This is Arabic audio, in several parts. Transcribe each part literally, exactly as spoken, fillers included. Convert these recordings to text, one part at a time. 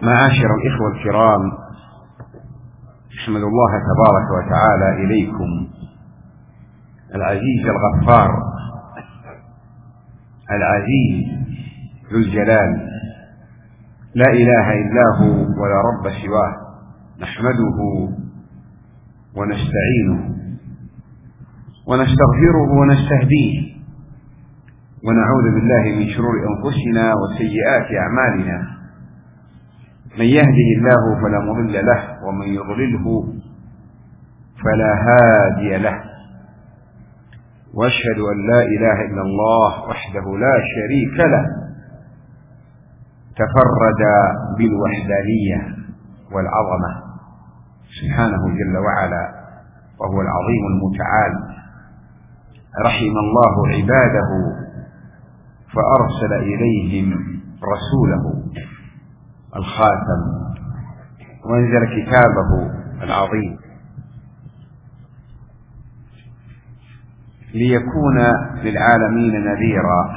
معاشر الإخوة الكرام، أحمد الله تبارك وتعالى إليكم العزيز الغفار العزيز ذو الجلال، لا إله إلا هو ولا رب سواه، نحمده ونستعينه ونستغفره ونستهديه، ونعوذ بالله من شرور أنفسنا وسيئات أعمالنا، من يهده الله فلا مضل له ومن يضلله فلا هادي له، وأشهد أن لا إله إلا الله وحده لا شريك له، تفرد بالوحدانية والعظمة سبحانه جل وعلا، وهو العظيم المتعال. رحم الله عباده فأرسل إليهم رسوله الخاتم، وأنزل كتابه العظيم ليكون للعالمين نذيرا،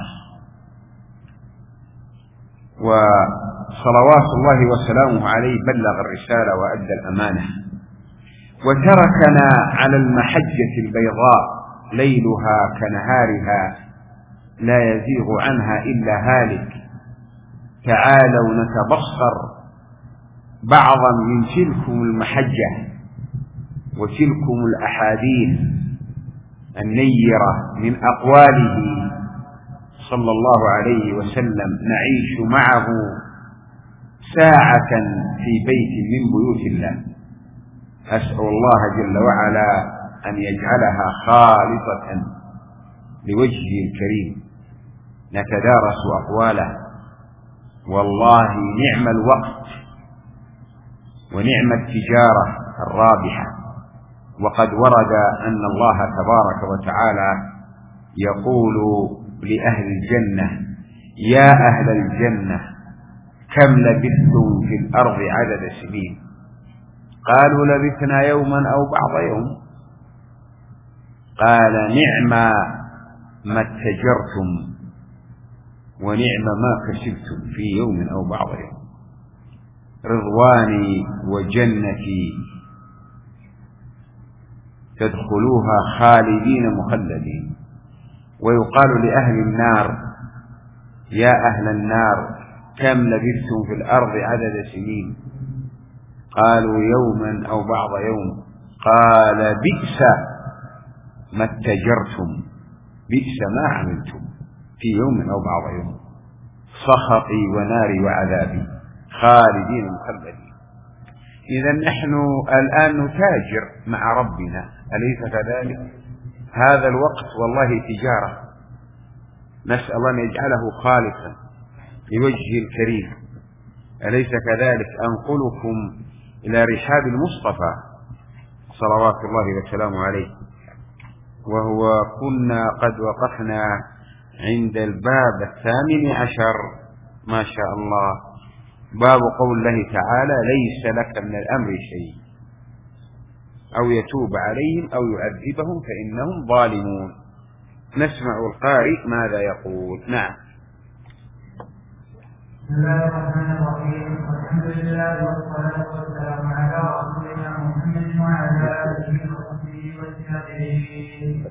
وصلوات الله وسلامه عليه بلغ الرسالة وأدى الأمانة، وتركنا على المحجة البيضاء ليلها كنهارها لا يزيغ عنها إلا هالك. تعالوا نتبصر بعضا من تلكم المحجة وتلكم الأحاديث النيرة من أقواله صلى الله عليه وسلم، نعيش معه ساعة في بيت من بيوت الله. أسأل الله جل وعلا أن يجعلها خالصة لوجهه الكريم، نتدارس أقواله. والله نعم الوقت ونعم التجارة الرابحة، وقد ورد أن الله تبارك وتعالى يقول لأهل الجنة: يا أهل الجنة كم لبثتم في الأرض عدد سنين؟ قالوا لبثنا يوما أو بعض يوم. قال: نعم ما اتجرتم ونعم ما كسبتم في يوم أو بعض يوم. رضواني وجنتي تدخلوها خالدين مخلدين. ويقال لأهل النار: يا أهل النار كم لبثتم في الأرض عدد سنين؟ قالوا يوما أو بعض يوم. قال: بئس ما اتجرتم، بئس ما عملتم في يوم أو بعض يوم، سخطي وناري وعذابي خالدين مخلدين. إذا نحن الآن نتاجر مع ربنا، أليس كذلك؟ هذا الوقت والله تجارة، نسأل الله أن يجعله خالصا لوجهه الكريم، أليس كذلك؟ أنقلكم إلى رحاب المصطفى صلوات الله وسلامه عليه، وهو كنا قد وقفنا عند الباب الثامن عشر ما شاء الله، باب قول الله تعالى: ليس لك من الأمر شيء، أو يتوب عليهم أو يعذبهم فإنهم ظالمون. نسمع القارئ ماذا يقول. نعم. بسم الله الرحمن الرحيم، الحمد لله والصلاة والسلام على رسولنا محمد وعلى آله وصحبه والتابعين.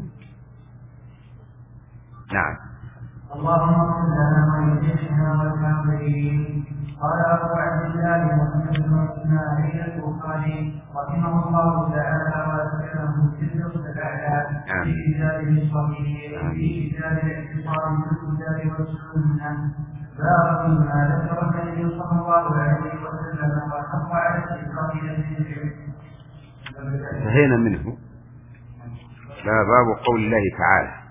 نعم. اللهم اغفر لنا ولشيخنا والحاضرين. قال أبو عبد الله محمد بن إسماعيل البخاري رحمه الله تعالى وسلمه في الفقه الأعلى في كتابه الصحيح في كتاب الاعتصام بالكتاب والسنة، باب ما ذكر النبي صلى الله عليه وسلم وحق على الإكراه للعلم. انتهينا منه. لا، باب قول الله تعالى.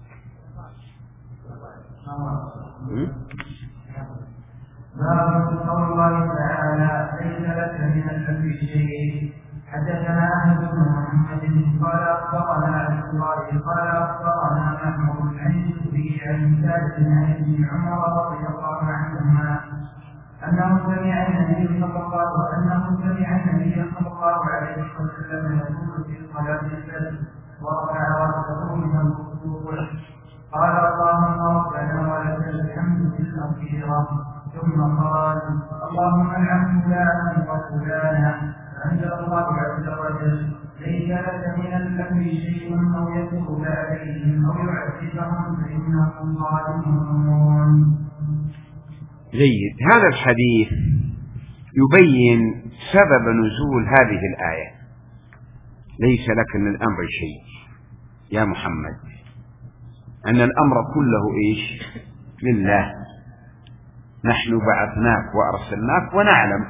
باب قول الله تعالى: ليس لك من الأمر شيء. حدثنا أحمد بن محمد قال أخبرنا عبد الله قال أخبرنا محمود عن الزهري عن ثابت عن ابن عمر رضي الله عنهما أنه سمع النبي صلى الله أنه سمع النبي صلى الله عليه وسلم يقول في صلاة الفجر ورفع رأسه من الركوع: قال: اللهم ربنا ولك الحمد في الأخيرة ثم قال اللهم العن فلانا وفلانا. فأنزل الله عز وجل ليس لك من الأمر شيء أو يتوب عليهم أو يعذبهم فإنهم ظالمون. جيد. هذا الحديث يبين سبب نزول هذه الآية. ليس لك من الأمر شيء يا محمد، أن الأمر كله إيش؟ لله. نحن بعثناك وأرسلناك ونعلم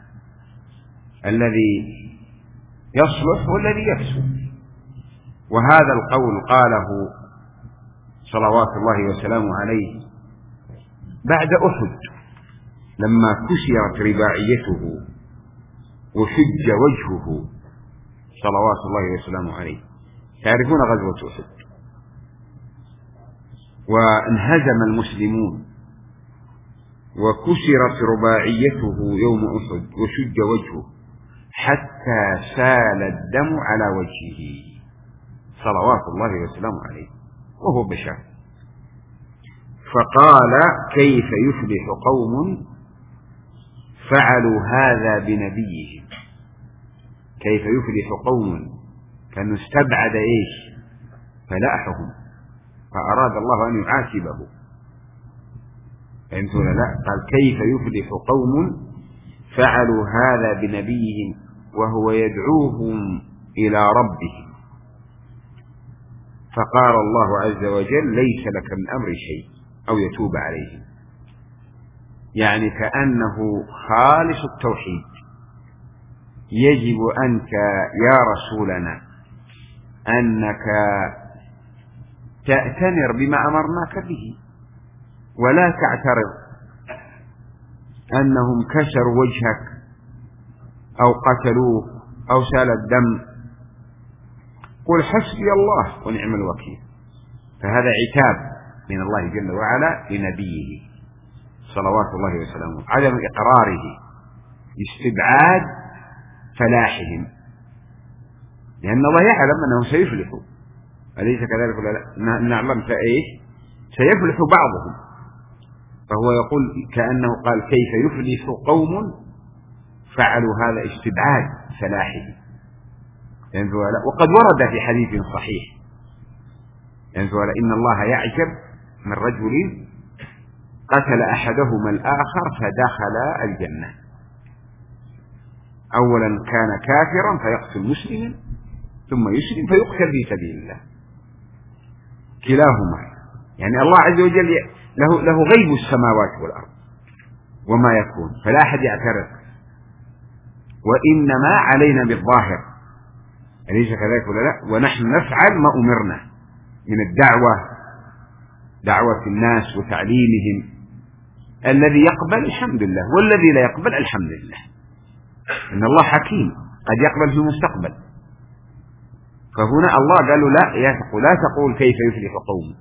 الذي يصلح والذي يفسد. وهذا القول قاله صلوات الله وسلامه عليه بعد أحد لما كسرت رباعيته وشج وجهه صلوات الله وسلامه عليه. تعرفون غزوة أحد، وانهزم المسلمون وكسرت رباعيته يوم أحد وشج وجهه حتى سال الدم على وجهه صلوات الله وسلامه عليه وهو بشر. فقال كيف يفلح قوم فعلوا هذا بنبيهم. كيف يفلح قوم، كانوا استبعد ايش؟ فلاحهم، فأراد الله أن يعاتبه. فهمتوا ولا لا؟ قال كيف يفلح قوم فعلوا هذا بنبيهم وهو يدعوهم إلى ربهم. فقال الله عز وجل ليس لك من أمر شيء أو يتوب عليهم، يعني كأنه خالص التوحيد. يجب أنت يا رسولنا أنك تأتمر بما أمرناك به، ولا تعترض أنهم كسروا وجهك أو قتلوه أو سال الدم. قل حسبي الله ونعم الوكيل. فهذا عتاب من الله جل وعلا لنبيه صلوات الله وسلامه، عدم إقراره باستبعاد فلاحهم، لأن الله يعلم أنهم سيفلحوا. أليس كذلك ولا لا؟ نعلم فإيش سيفلح بعضهم. فهو يقول كأنه قال كيف يفلح قوم فعلوا هذا استبعاد فلاحهم. وقد ورد في حديث صحيح إن الله يعجب من رجل قتل أحدهما الآخر فدخل الجنة. أولا كان كافرا فيقتل مسلما ثم يسلم فيقتل في سبيل الله، كلاهما. يعني الله عز وجل له, له غيب السماوات والأرض وما يكون، فلا أحد يعترض. وإنما علينا بالظاهر، أليس كذلك ولا لا؟ ونحن نفعل ما أمرنا من الدعوة، دعوة الناس وتعليمهم. الذي يقبل الحمد لله، والذي لا يقبل الحمد لله. إن الله حكيم قد يقبل في المستقبل. فهنا الله قالوا لا لا تقول كيف يفلح قوم،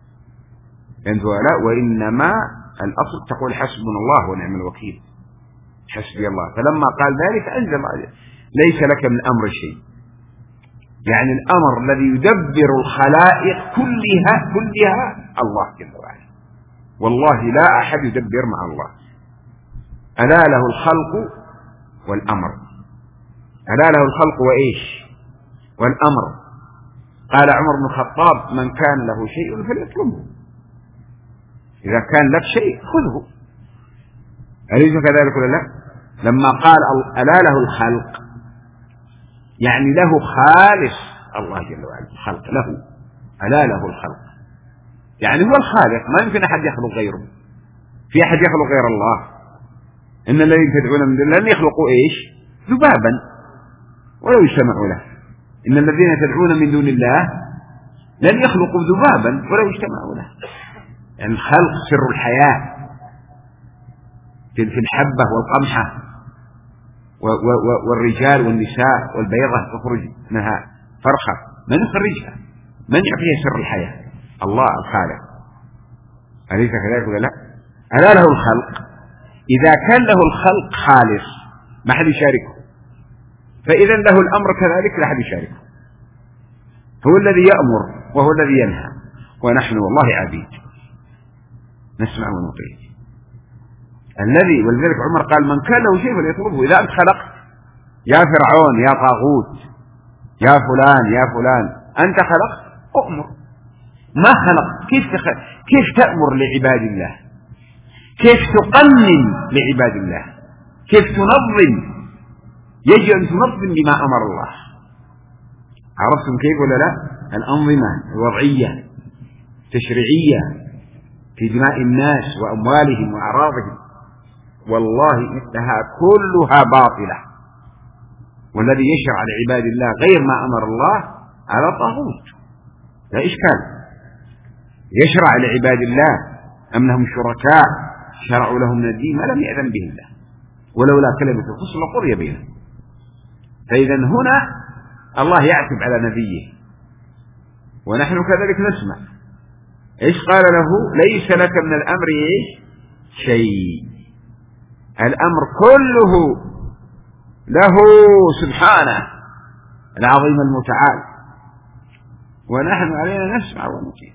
لا، وإنما الأصل تقول حسبنا الله ونعم الوكيل، حسبي الله. فلما قال ذلك أنزل ليس لك من الأمر شيء، يعني الأمر الذي يدبر الخلائق كلها كلها الله جل وعلا. والله لا أحد يدبر مع الله. ألا له الخلق والأمر، ألا له الخلق وإيش والأمر. قال عمر بن الخطاب من كان له شيء فليطلبه، إذا كان لك شيء خذه. أليس كذلك ولا لا؟ لما قال ألا له الخلق يعني له خالص الله جل وعلا، الخلق له، ألا له الخلق يعني هو الخالق، ما يمكن أحد يخلق غيره. في أحد يخلق غير الله؟ إن الذين تدعون من دون الله لن يخلقوا إيش؟ ذبابا ولو اجتمعوا له. إن الذين تدعون من دون الله لن يخلقوا ذبابا ولو اجتمعوا له. يعني الخلق سر الحياة في الحبة والقمحة والرجال والنساء والبيضة تخرج منها فرخة، من يخرجها؟ من يعطيها سر الحياة؟ الله الخالق. أليس كذلك ولا لا؟ ألا له الخلق؟ إذا كان له الخلق خالص ما حد يشاركه، فإذا له الأمر كذلك لا حد يشاركه. هو الذي يأمر وهو الذي ينهى، ونحن والله عبيد نسمع ونطيع. الذي ولذلك عمر قال من كان له شيء فليطلبه. إذا أنت خلقت يا فرعون يا طاغوت يا فلان يا فلان أنت خلقت أؤمر. ما خلقت كيف تخ... كيف تأمر لعباد الله؟ كيف تقنن لعباد الله؟ كيف تنظم؟ يجب أن تنظم بما أمر الله. عرفتم كيف ولا لا؟ الأنظمة الوضعية تشريعية في دماء الناس وأموالهم وأعراضهم، والله إنها كلها باطلة. والذي يشرع لعباد الله غير ما أمر الله على طاغوت لا إشكال. يشرع لعباد الله أم لهم شركاء شرعوا لهم من الدين ما لم يأذن به الله، ولولا كلمة الفصل لقضي بينهم. فإذا هنا الله يعتب على نبيه ونحن كذلك نسمع. إيش قال له؟ ليس لك من الأمر إيش شيء، الأمر كله له سبحانه العظيم المتعال، ونحن علينا نسمع ونطيع.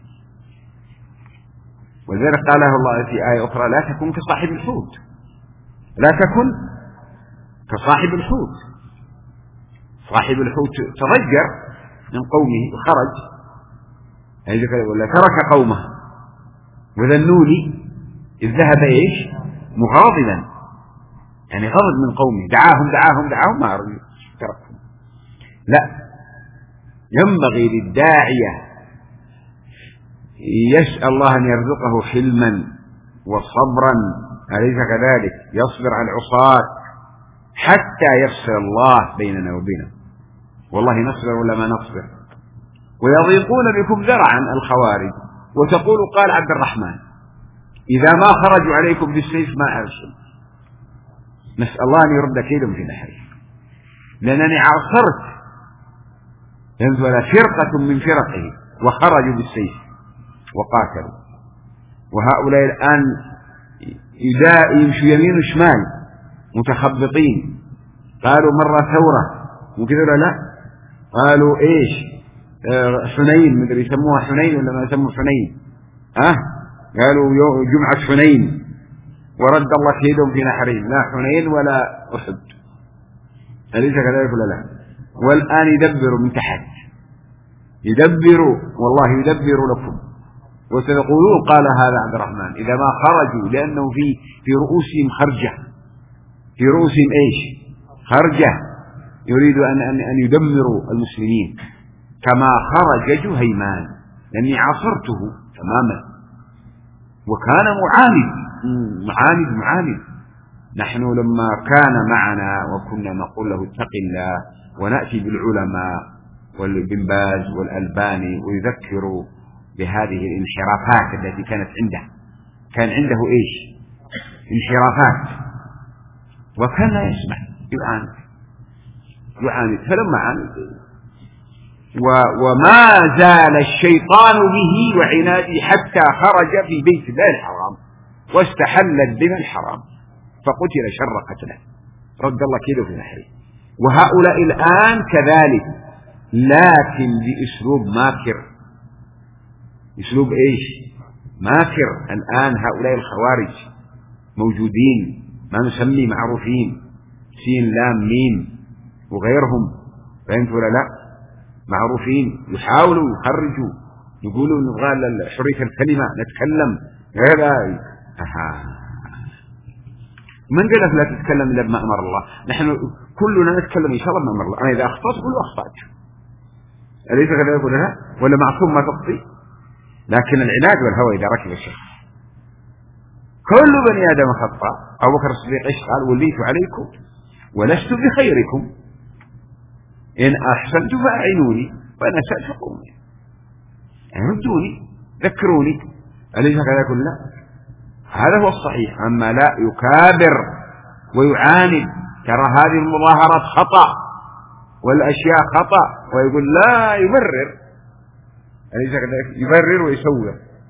ولذلك قاله الله في آية أخرى لا تكن كصاحب الحوت، لا تكن كصاحب الحوت. صاحب الحوت تضجر من قومه وخرج ولا ترك قومه، وذنوني إذ ذهب إيش مغاضبا، يعني غضب من قومه، دعاهم دعاهم دعاهم ما تركهم. لا، ينبغي للداعية يسأل الله أن يرزقه حلما وصبرا، أليس كذلك؟ يصبر على العصاة حتى يفصل الله بيننا وبينه. والله نصبر ولا ما نصبر؟ ويضيقون بكم ذرعا الخوارج، وتقول قال عبد الرحمن إذا ما خرجوا عليكم بالسيف ما أرسل. نسأل الله أن يرد كيدهم في نحره، لأنني عاصرت ولا فرقة من فرقه وخرجوا بالسيف وقاتلوا، وهؤلاء الآن يمشوا يمين وشمال متخبطين. قالوا مرة ثورة وكذا ولا لا؟ قالوا إيش حنين، مدري يسموها حنين ولا ما يسموها حنين، أه؟ قالوا جمعة حنين ورد الله كيدهم في نحرين، لا حنين ولا أحد، أليس كذلك ولا لا؟ والآن يدبروا من تحت، يدبروا والله يدبروا لكم. وتقولون قال هذا عبد الرحمن إذا ما خرجوا، لأنه في في رؤوسهم خرجة، في رؤوسهم إيش خرجة، يريد أن أن أن يدمروا المسلمين كما خرج جهيمان، لأني عاصرته تماما وكان معاند معاند معاند. نحن لما كان معنا وكنا نقول له اتق الله، ونأتي بالعلماء والبن باز والألباني ويذكروا بهذه الانحرافات التي كانت عنده، كان عنده إيش انحرافات، وكان لا يسمع يعاند يعاند فلما عاند وما زال الشيطان به وعناده حتى خرج في بيت الله الحرام واستحل الدم الحرام فقتل شر قتله، رد الله كيده في نحره. وهؤلاء الآن كذلك، لكن بأسلوب ماكر. أسلوب إيش ماكر. الآن هؤلاء الخوارج موجودين، ما نسمي معروفين، سين لام ميم وغيرهم، فهمت ولا لا؟ معروفين، يحاولوا يخرجوا، يقولوا نبغى حرية الكلمة نتكلم غير أها. من قال لك لا تتكلم إلا بما أمر الله؟ نحن كلنا نتكلم إن شاء الله بما أمر الله. أنا إذا أخطأت قلوا أخطأت، أليس كذلك ولا لا؟ ولا معصوم ما تخطي؟ لكن العناد والهوى إذا ركب الشيخ. كل بني آدم خطأ. أبو بكر الصديق إيش قال؟ وليت عليكم ولست بخيركم، إن أحسنت فأعينوني وإن أسأت فقومي، يعني ردوني ذكروني، أليس كذلك ولا لا؟ هذا هو الصحيح. أما لا يكابر ويعاند، ترى هذه المظاهرات خطأ والأشياء خطأ، ويقول لا يبرر، أليس كذلك؟ يبرر ويسوي.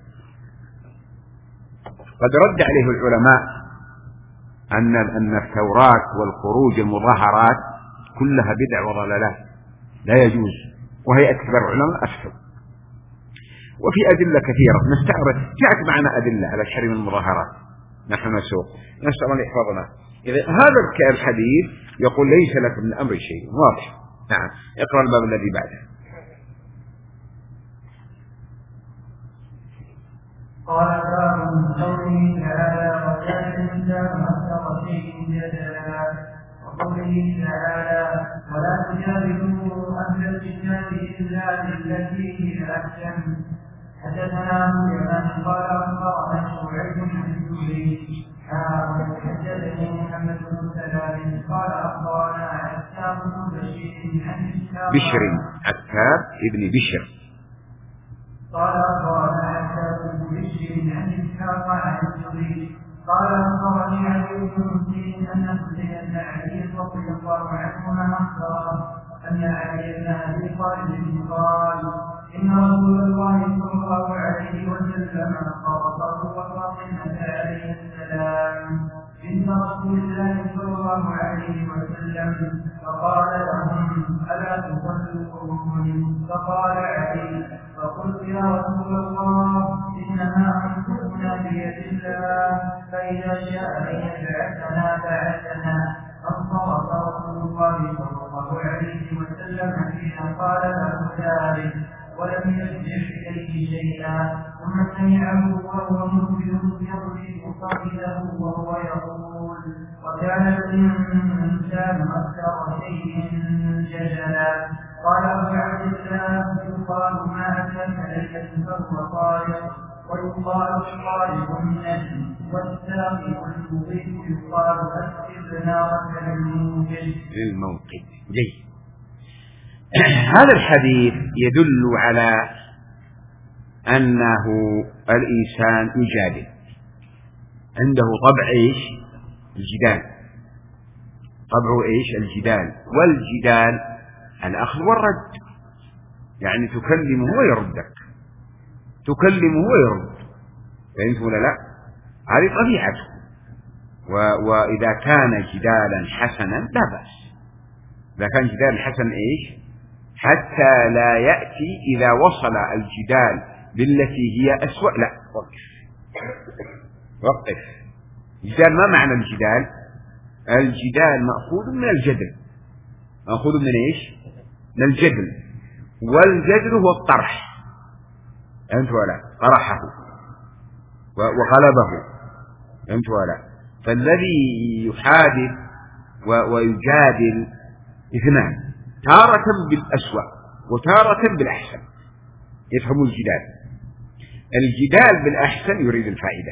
قد رد عليه العلماء أن أن الثورات والخروج المظاهرات كلها بدع وضلالات لا يجوز، وهي أكبر علماء أفتوا. وفي أدلة كثيرة نستعرض، جاءت معنا أدلة على تحريم المظاهرات نحن نسوق. نسأل الله يحفظنا. إذا هذا الحديث يقول ليس لك من الأمر شيء، واضح. نعم. اقرأ الباب الذي بعده. قال باب قوله تعالى وكان الإنسان أكثر شيء جدلا، وقوله تعالى ولا تجادلوا أهل الكتاب إلا بالتي هي أحسن. حدثنا أبو اليمان قال أخبرنا شعيب بن الزهري حدثني محمد بن سلام قال أخبرنا عتاب بن بشير عن بشر عتاب ابن بشر قال أخبرنا عتاب بن بشر عن إسحاق عن الزهري قال أخبرني علي بن مسلم أن حسين بن علي رضي الله عنهما أخبره أن علي بن أبي طالب قال إن رسول الله صلى الله عليه وسلم خاطب فاطمة عليه السلام بنت رسول الله صلى الله عليه وسلم فقال لهم ألا تصلون؟ فقال علي فقلت يا رسول الله إنها أنفسنا بيد الله فإذا شاء أن يبعثنا بعثنا. فانصرف رسول الله صلى الله عليه وسلم حين قال له ذلك ولم يرجع إليه شيئا، ثم سمعه وهو مخبر يضرب صاحبه وهو يقول وكان الإنسان أكثر شيء جدلا. قال أبو عبد الله يقال ما أتت ليلة فهو طارق، ويقال الطارق النجم، والساقط المضيف يقال أسقط نارك للموقد. جيد. هذا الحديث يدل على أنه الإنسان يجادل، عنده طبع إيش؟ الجدال. طبعه إيش؟ الجدال. والجدال الأخذ والرد، يعني تكلمه ويردك، تكلمه ويرد. فهمت ولا لا؟ هذه طبيعته. وإذا كان جدالا حسنا لا بأس. إذا كان جدال حسن إيش؟ حتى لا يأتي إذا وصل الجدال بالتي هي أسوأ. لا، وقف وقف. الجدال ما معنى الجدال؟ الجدال مأخوذ من الجدل، مأخوذ من إيش؟ من الجدل. والجدل هو الطرح. فهمت ولا؟ طرحه وغلبه. فهمت ولا؟ فالذي يحادث ويجادل اثنان، تارة بالأسوأ وتارة بالأحسن. يفهم الجدال. الجدال بالأحسن يريد الفائدة.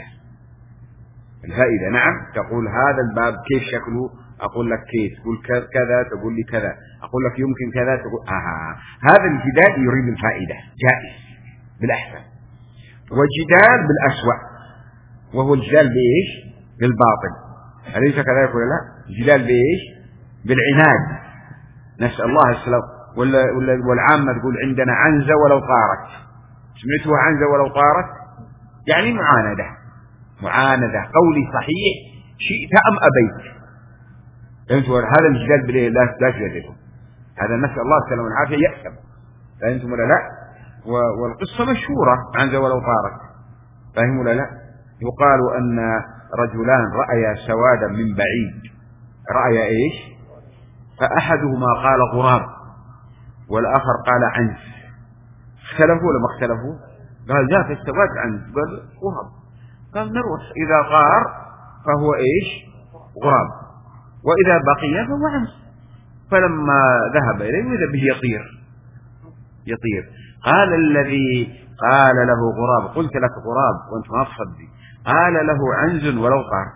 الفائدة نعم. تقول هذا الباب كيف شكله؟ أقول لك كيف. تقول كذا، تقول لي كذا. أقول لك يمكن كذا، تقول آه. هذا الجدال يريد الفائدة، جائز بالأحسن. والجدال بالأسوأ وهو الجدال بإيش؟ بالباطل. أليس كذلك ولا لا؟ الجدال بإيش؟ بالعناد. نسأل الله السلام. والعامة تقول عندنا عنزة ولو طارت. سمعتها عنزة ولو طارت؟ يعني معاندة. معاندة. قولي صحيح شئت أم أبيت. فهمتم؟ هذا الجدال بالله لا لا تجادلهم. هذا نسأل الله السلام والعافية يأثم. فهمتم ولا لا؟ والقصة مشهورة عنزة ولو طارت. فهموا ولا لا؟ يقال أن رجلان رأيا سوادا من بعيد. رأيا إيش؟ فأحدهما قال غراب والآخر قال عنز. اختلفوا ولا ما اختلفوا؟ قال جاء في السواد عنز، قال غراب. قال نروح، إذا طار فهو إيش؟ غراب، وإذا بقي فهو عنز. فلما ذهب إليه وإذا به يطير يطير قال الذي قال له غراب قلت لك غراب وأنت ما تصدق، قال له عنز ولو طار.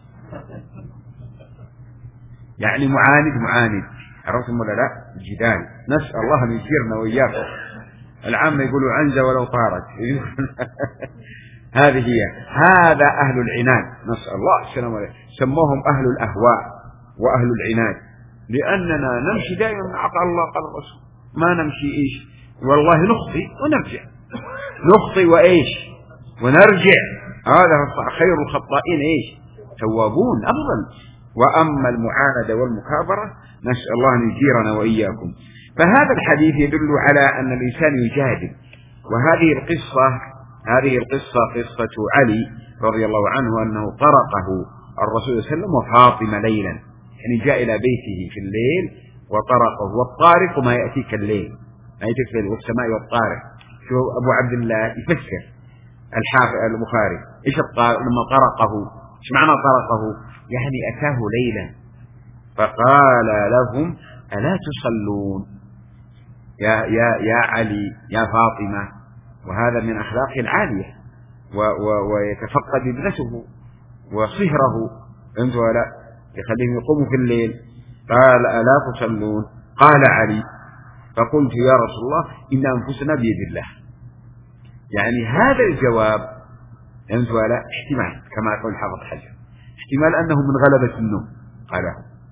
يعني معاند معاند. عرفتم ولا لا؟ الجدال. نسأل الله أن يجيرنا وإياكم. العامة يقولوا عنزة ولو طارت. هذه هي. هذا أهل العناد. نسأل الله السلام عليكم. سموهم أهل الأهواء وأهل العناد، لأننا نمشي دائما مع قال الله قال الرسول، ما نمشي إيش؟ والله نخطي ونرجع، نخطي وإيش ونرجع. هذا خير الخطائين إيش؟ توابون أفضل. وأما المعاندة والمكابرة نسأل الله أن يجيرنا وإياكم. فهذا الحديث يدل على أن الإنسان يجادل. وهذه القصة هذه القصة قصة علي رضي الله عنه أنه طرقه الرسول صلى الله عليه وسلم وفاطمة ليلا، يعني جاء إلى بيته في الليل وطرقه. والطارق ما يأتيك الليل، ما يأتيك الليل، والسماء والطارق. شو أبو عبد الله يفسر الحافظ البخاري إيش الطارق لما طرقه، إيش معنى طرقه؟ يعني أتاه ليلا فقال لهم ألا تصلون يا يا يا علي يا فاطمة، وهذا من أخلاقه العالية، ويتفقد ابنته وصهره، أنت ولا يخليهم يقوموا في الليل. قال ألا تصلون؟ قال علي فقلت يا رسول الله إن أنفسنا بيد الله. يعني هذا الجواب أنت ولا احتمال كما يقول حافظ حجر، احتمال أنه من غلبة النوم قاله،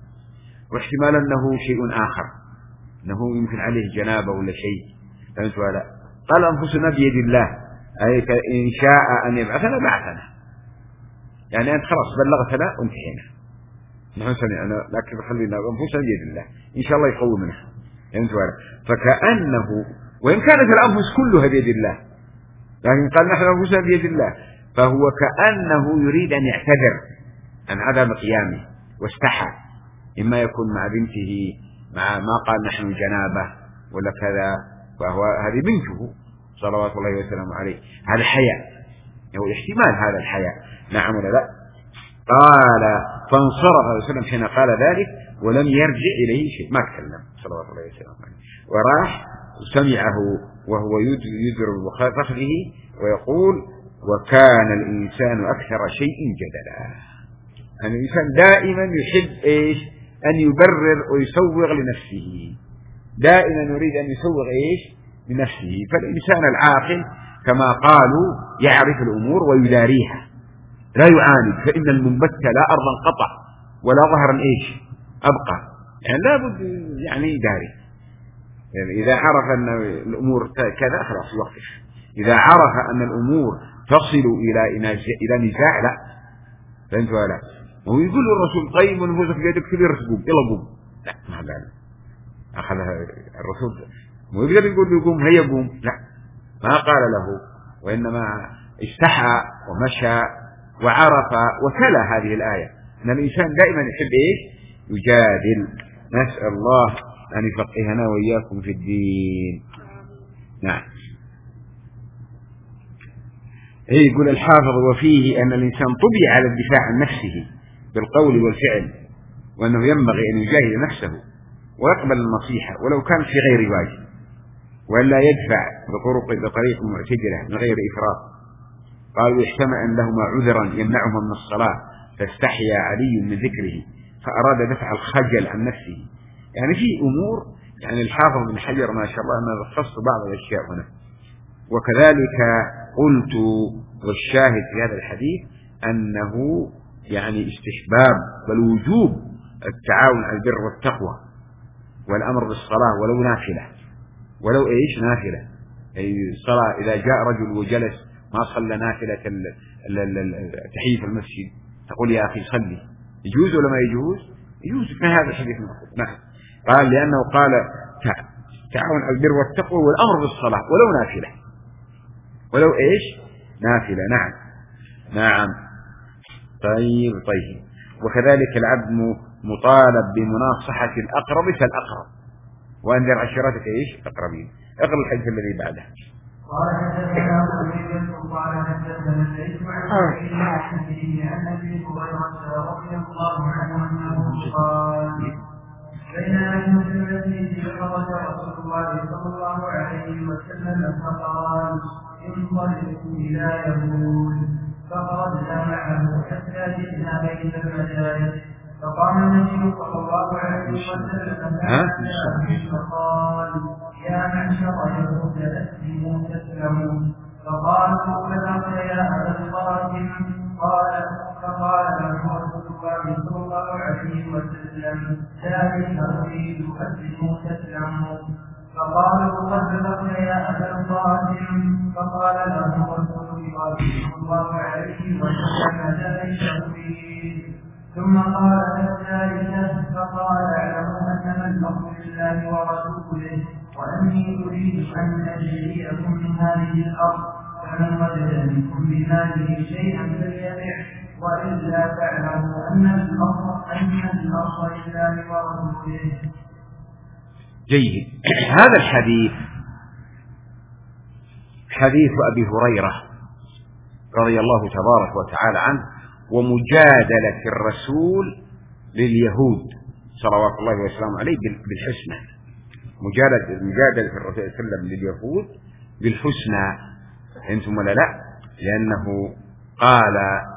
واحتمال أنه شيء آخر، أنه يمكن عليه جنابة ولا شيء، فهمت ولا؟ قال أنفسنا بيد الله، أي إن شاء أن يبعثنا بعثنا، يعني أنت خلاص بلغتنا وانتهينا، نحن سمعنا لكن خلينا أنفسنا بيد الله، إن شاء الله يقوي منها، فهمت ولا؟ فكأنه وإن كانت الأنفس كلها بيد الله، لكن قال نحن أنفسنا بيد الله، فهو كأنه يريد أن يعتذر عن عدم قيامه واستحى، إما يكون مع بنته، مع ما قال نحن جنابه ولا كذا، فهو هذه بنته صلوات الله وسلامه عليه، هذا حياء، هو احتمال هذا الحياء، نعم ولا لا؟ قال فانصرف عليه وسلم حين قال ذلك ولم يرجع إليه شيء، ما تكلم صلوات الله وسلامه عليه، وراح سمعه وهو يدر بفخذه ويقول وكان الإنسان أكثر شيء جدلا. أن الإنسان دائما يحب إيش؟ أن يبرر ويسوغ لنفسه، دائما يريد أن يسوغ إيش؟ لنفسه. فالإنسان العاقل كما قالوا يعرف الأمور ويداريها، لا يعاند، فإن المنبت لا أرضا قطع ولا ظهرا إيش أبقى، يعني لا بد يعني يداري، يعني إذا عرف أن الأمور كذا خلاص يوقف، إذا عرف أن الأمور تصل إلى إلى نزاع لا، فهمت ولا؟ ويقول الرسول طيب ونفوسك بيدك كبير تقوم يلا قوم، لا ما قال، أخذها الرسول مو يقدر يقول له قوم هيا قوم، لا ما قال له، وإنما استحى ومشى وعرف وتلا هذه الآية أن الإنسان دائما يحب إيش؟ يجادل. نسأل الله أن يفقهنا وإياكم في الدين. نعم. إيه يقول الحافظ وفيه أن الإنسان طبع على الدفاع عن نفسه بالقول والفعل، وأنه ينبغي أن يجاهد نفسه ويقبل النصيحة ولو كان في غير واجب، وألا يدفع بطرق بطريق معتدلة من غير إفراط. قال ويحتمل أن لهما عذرا يمنعهما من الصلاة فاستحيا علي من ذكره فأراد دفع الخجل عن نفسه. يعني في أمور يعني الحافظ بن حجر ما شاء الله أنا خص بعض الأشياء هنا. وكذلك قلت والشاهد في هذا الحديث أنه يعني استحباب بل وجوب التعاون على البر والتقوى والأمر بالصلاة ولو نافلة، ولو إيش نافلة، أي الصلاة إذا جاء رجل وجلس ما صلى نافلة تحية المسجد تقول يا أخي صلي، يجوز ولا ما يجوز؟ يجوز في هذا الحديث المقصود. نعم. قال لأنه قال تعاون على البر والتقوى والأمر بالصلاة ولو نافلة، ولو إيش نافلة. نعم نعم. طيب طيب. وكذلك العبد مطالب بمناصحة الأقرب فالأقرب، وأنذر عشيرتك إيش الأقربين. اقرأ الحديث الذي بعده. قال حدثنا قتيبة قال حدثنا الليث عن سعيد عن ابي هريره رضي الله عنه انه قال بينما نحن في المسجد خرج رسول الله صلى الله عليه وسلم فقال انطلقوا الى يهود، فخرجنا معه حتى جئنا بيت المجالس، فقام النبي صلى الله عليه وسلم فقال يا معشر يهود أسلموا تسلموا، فقالوا صدقت يا أبا القاسم، قال فقال له رسول الله صلى الله عليه وسلم ذلك أريد أسلموا تسلموا، فقالوا صدقت يا أبا القاسم، فقال له رسول الله صلى الله عليه وسلم ذلك أريد. ثم قال الثالثة فقال اعلموا أنما الأمر لله ورسوله وأني أريد أن أجريكم من هذه الأرض، فمن وجد منكم بماله شيئا فليبع وإلا فاعلموا أن الأمر أن الأمر لله ورسوله. جيد. هذا الحديث حديث أبي هريرة رضي الله تبارك وتعالى عنه ومجادلة الرسول لليهود صلوات الله وسلامه عليه بالحسنى. مجادلة مجادلة الرسول صلى الله عليه وسلم لليهود بالحسنى، أنتم ولا لا؟ لأنه قال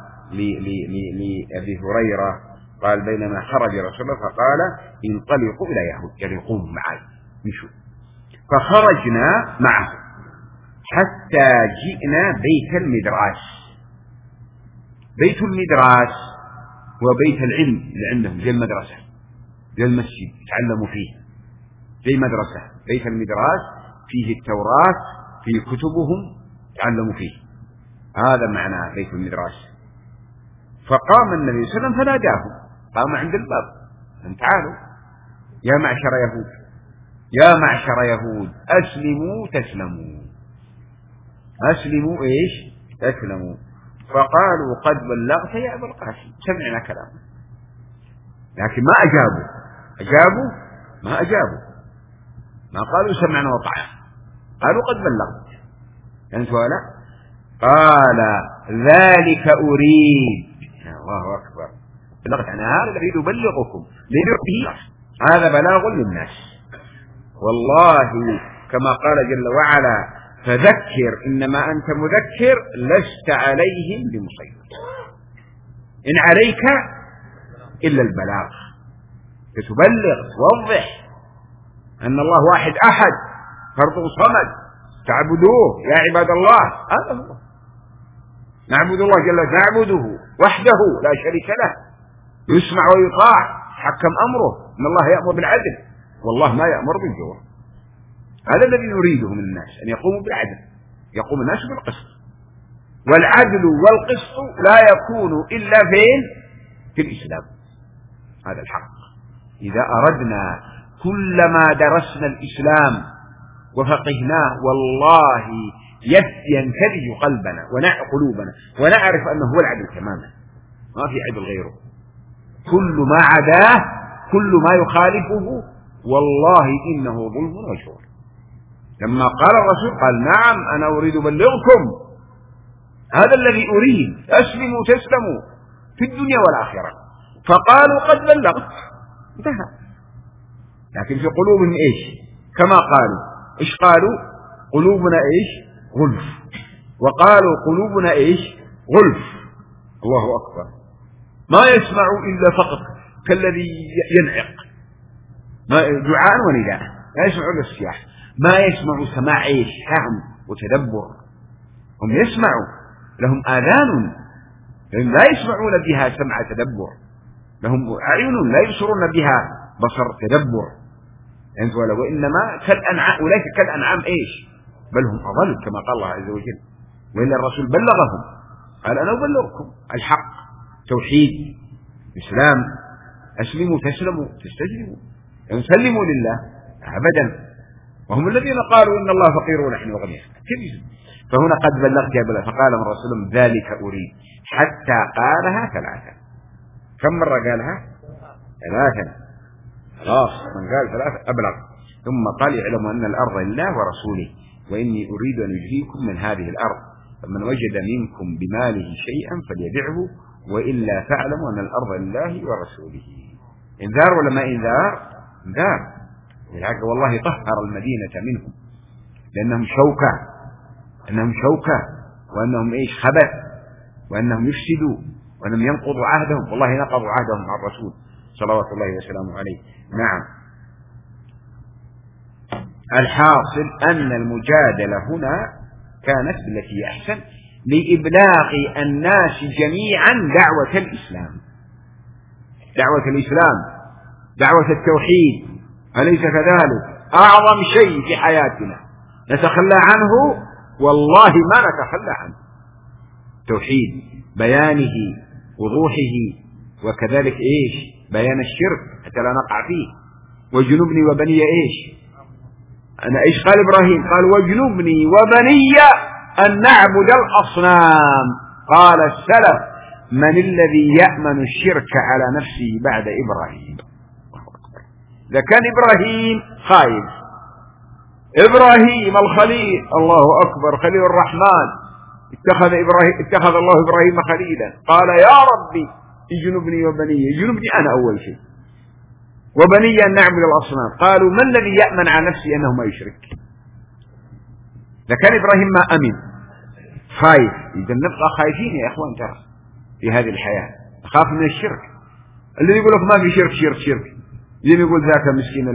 لأبي هريرة قال بينما خرج رسول الله فقال انطلقوا إلى يهود، يعني قوموا معي مشوا. فخرجنا معه حتى جئنا بيت المدراس. بيت المدراس وبيت العلم اللي عندهم زي المدرسة زي المسجد يتعلموا فيه زي مدرسة. بيت المدراس فيه التوراة فيه كتبهم يتعلموا فيه، هذا معنى بيت المدراس. فقام النبي صلى الله عليه وسلم فناداهم، قام عند الباب أن تعالوا يا معشر يهود يا معشر يهود أسلموا تسلموا أسلموا إيش تسلموا. فقالوا قد بلغت يا أبا القاسم، سمعنا كلامه، لكن ما أجابوا أجابوا ما أجابوا ما قالوا سمعنا وطعنا، قالوا قد بلغت. أنت ولا قال ذلك أريد. الله أكبر. بلغت أنا هذا أريد أبلغكم لنعطيه هذا بلاغ للناس. والله كما قال جل وعلا فذكر إنما أنت مذكر لست عليهم بمسيطر إن عليك إلا البلاغ، فتبلغ توضح أن الله واحد أحد فرد صمد تعبدوه يا عباد الله. هذا هو نعبد الله جل وعلا نعبده وحده لا شريك له يسمع ويطاع حكم أمره إن الله يأمر بالعدل والله ما يأمر بالجور. هذا الذي نريده من الناس أن يقوموا بالعدل، يقوم الناس بالقسط، والعدل والقسط لا يكون إلا فين في الإسلام. هذا الحق. إذا أردنا كلما درسنا الإسلام وفقهناه والله ينتلج قلبنا قلوبنا ونعرف أنه هو العدل تماما، ما في عدل غيره. كل ما عداه كل ما يخالفه والله إنه ظلم وجور. لما قال الرسول قال نعم أنا أريد أبلغكم، هذا الذي أريد أسلموا تسلموا في الدنيا والآخرة. فقالوا قد بلغت انتهى. لكن في قلوبهم إيش كما قالوا إيش قالوا قلوبنا إيش غلف، وقالوا قلوبنا إيش غلف. الله أكبر. ما يسمع إلا فقط كالذي ينعق دعاء ونداء، لا يسمع إلا الصياح، ما يسمع سماع إيش فهم وتدبر. هم يسمعوا لهم آذان لهم لا يسمعون بها سمع تدبر، لهم أعين لا يبصرون بها بصر تدبر. أنت ولا وإنما كالأنعام، أولئك كالأنعام إيش بل هم أضل كما قال الله عز وجل. وإلا الرسول بلغهم قال أنا أبلغكم الحق توحيد إسلام أسلموا تسلموا تستجلموا يعني سلموا لله أبدا. وهم الذين قالوا إن الله فقير ونحن غني. فهنا قد بلغت يا بلا. فقال من رسولهم ذلك أريد حتى قالها ثلاثة. كم مرة قالها ثلاثة خلاص من قال ثلاثة أبلغ. ثم قال يعلم أن الأرض لله ورسوله وإني أريد أن يجريكم من هذه الأرض فمن وجد منكم بماله شيئا فليبعه وإلا فاعلموا أن الأرض لله ورسوله. انذار ولا ما انذار؟ انذار. بالحق والله طهر المدينة منهم لأنهم شوكة أنهم شوكة وأنهم إيش خبث وأنهم يفسدوا وأنهم ينقضوا عهدهم. والله نقضوا عهدهم مع الرسول صلوات الله وسلامه عليه. نعم. الحاصل أن المجادلة هنا كانت بالتي أحسن لإبلاغ الناس جميعا دعوة الإسلام، دعوة الإسلام دعوة التوحيد. أليس كذلك؟ أعظم شيء في حياتنا نتخلى عنه والله ما نتخلى عنه توحيد بيانه وضوحه، وكذلك إيش بيان الشرك حتى لا نقع فيه. وجنبني وبني إيش أنا إيش قال إبراهيم قال وجنبني وبني أن نعبد الأصنام. قال السلف: من الذي يأمن الشرك على نفسه بعد إبراهيم؟ إذا كان إبراهيم خايف، إبراهيم الخليل، الله أكبر، خليل الرحمن، اتخذ إبراهيم اتخذ الله إبراهيم خليلا، قال: يا ربي اجنبني وبني، اجنبني أنا أول شيء وبني أن نعبد الأصنام. قالوا: ما الذي يأمن على نفسه أنه ما يشرك؟ إذا كان إبراهيم ما أمن، خايف، إذا نبقى خايفين يا إخوان ترى في هذه الحياة، أخاف من الشرك. الذي يقول لك ما في شرك شرك شرك، زي ما يقول ذاك مسكين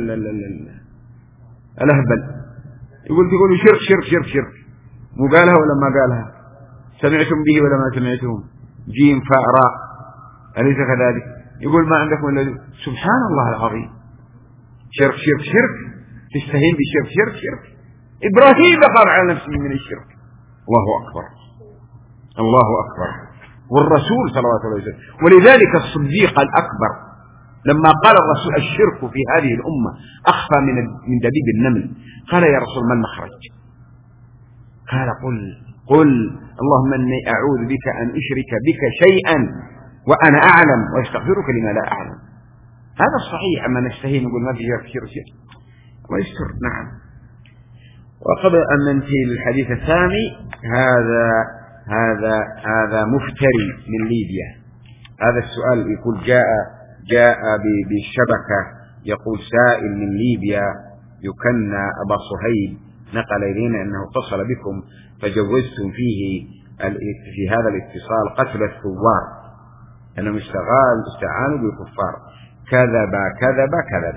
الأهبل، يقول تقولوا شرك شرك شرك شرك، مو قالها ولا ما قالها؟ سمعتم به ولا ما سمعتم؟ جيم فاء راء، أليس كذلك؟ يقول ما عندكم إلا سبحان الله العظيم، شرك شرك شرك، تستهين بشرك شرك شرك. إبراهيم قال على نفسه من الشرك. الله أكبر، الله أكبر. والرسول صلى الله عليه وسلم، ولذلك الصديق الأكبر لما قال الرسول: الشرك في هذه الأمة أخفى من من دبيب النمل، قال: يا رسول ما المخرج؟ قال: قل قل اللهم إني أعوذ بك أن أشرك بك شيئا وأنا أعلم وأستغفرك لما لا أعلم. هذا الصحيح. أما نستهين نقول ما في شرك شرك شرك، الله يستر. نعم. وقبل أن ننتهي للحديث الثاني، هذا هذا هذا مفتري من ليبيا. هذا السؤال يقول: جاء جاء بالشبكة، يقول سائل من ليبيا يكنى أبا صهيب، نقل إلينا أنه اتصل بكم فجوزتم فيه في هذا الاتصال قتل الثوار، أنهم استعانوا بالكفار. كذب كذب كذب،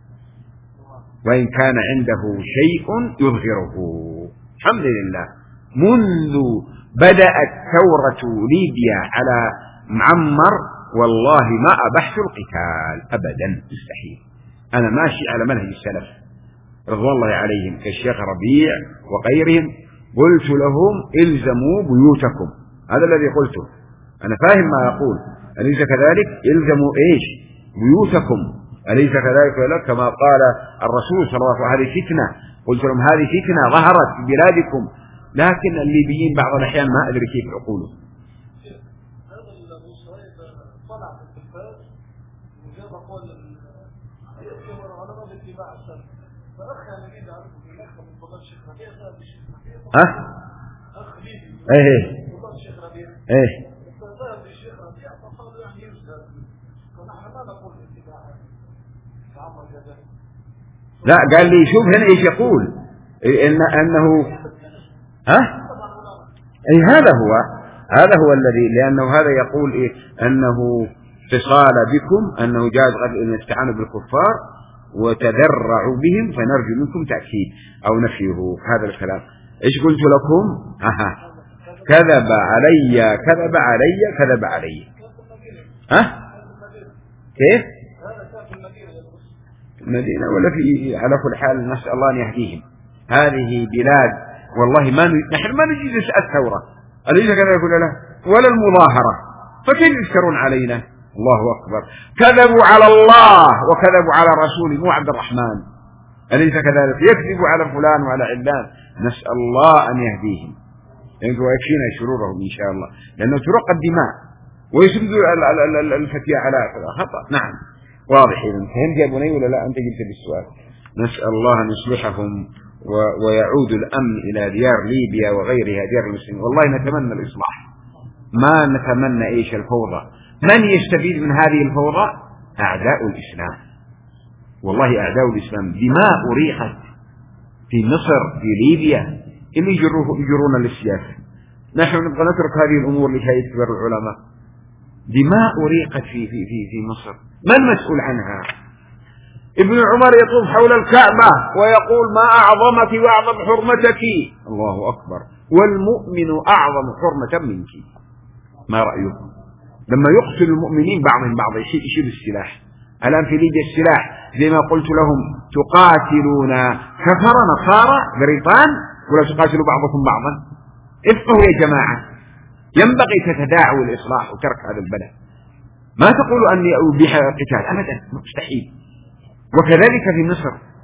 وإن كان عنده شيء يظهره. الحمد لله، منذ بدأت ثورة ليبيا على معمر والله ما أبحت القتال أبدا، مستحيل. أنا ماشي على منهج السلف رضوان الله عليهم كالشيخ ربيع وغيرهم، قلت لهم: الزموا بيوتكم. هذا الذي قلته، أنا فاهم ما أقول، أليس كذلك؟ الزموا إيش؟ بيوتكم، أليس كذلك؟ ولا كما قال الرسول صلى الله عليه وسلم: هذه فتنة. قلت لهم: هذه فتنة ظهرت في بلادكم، لكن الليبيين بعض الأحيان ما أدري كيف عقوله. ها؟ ايه ايه لا، قال لي شوف هنا ايش يقول، إن انه ها اي هذا هو هذا هو الذي، لانه هذا يقول إيه؟ انه اتصال بكم، انه جاز ان يستعانوا بالكفار وتذرعوا بهم فنرجو منكم تأكيد أو نفيه. هذا الكلام إيش قلت لكم؟ ها كذب علي كذب علي كذب علي. ها كيف؟ المدينة ولا في، على كل حال نسأل الله أن يهديهم. هذه بلاد والله ما ن... نحن ما نجي نسأل الثورة، أليس كذلك ولا لا؟ ولا المظاهرة، فكيف يشكرون علينا؟ الله أكبر. كذبوا على الله وكذبوا على رسوله، مو عبد الرحمن، أليس كذلك؟ يكذبوا على فلان وعلى علان. نسأل الله أن يهديهم ويكفينا شرورهم إن شاء الله، لأنه ترق الدماء ويسبدوا الفتية على خطأ. نعم واضح. إذن فهمت يا بني ولا لا؟ أنت قلت بالسؤال. نسأل الله أن يصلحهم ويعود الأمن إلى ديار ليبيا وغيرها ديار المسلمين. والله نتمنى الإصلاح، ما نتمنى إيش الفوضى. من يستفيد من هذه الفوضى؟ أعداء الإسلام، والله أعداء الإسلام. دماء أريقت في مصر في ليبيا، اللي يجرونا للسياسة. نحن نبغى نترك هذه الأمور لشيء كبر العلماء. دماء أريقت في في في في مصر، من مسؤول عنها؟ ابن عمر يطوف حول الكعبة ويقول: ما أعظمك وأعظم حرمتك. الله أكبر. والمؤمن أعظم حرمة منك. ما رأيكم لما يقتل المؤمنين بعضهم بعض يشيل السلاح؟ الآن في ليبيا السلاح زي ما قلت لهم: تقاتلون كفر نصارى بريطان ولا تقاتلوا بعضكم بعضا؟ افقهوا يا جماعة، ينبغي تتداعوا الإصلاح وترك هذا البلد. ما تقولوا أني أبيح القتال أبدا، مستحيل. وكذلك في مصر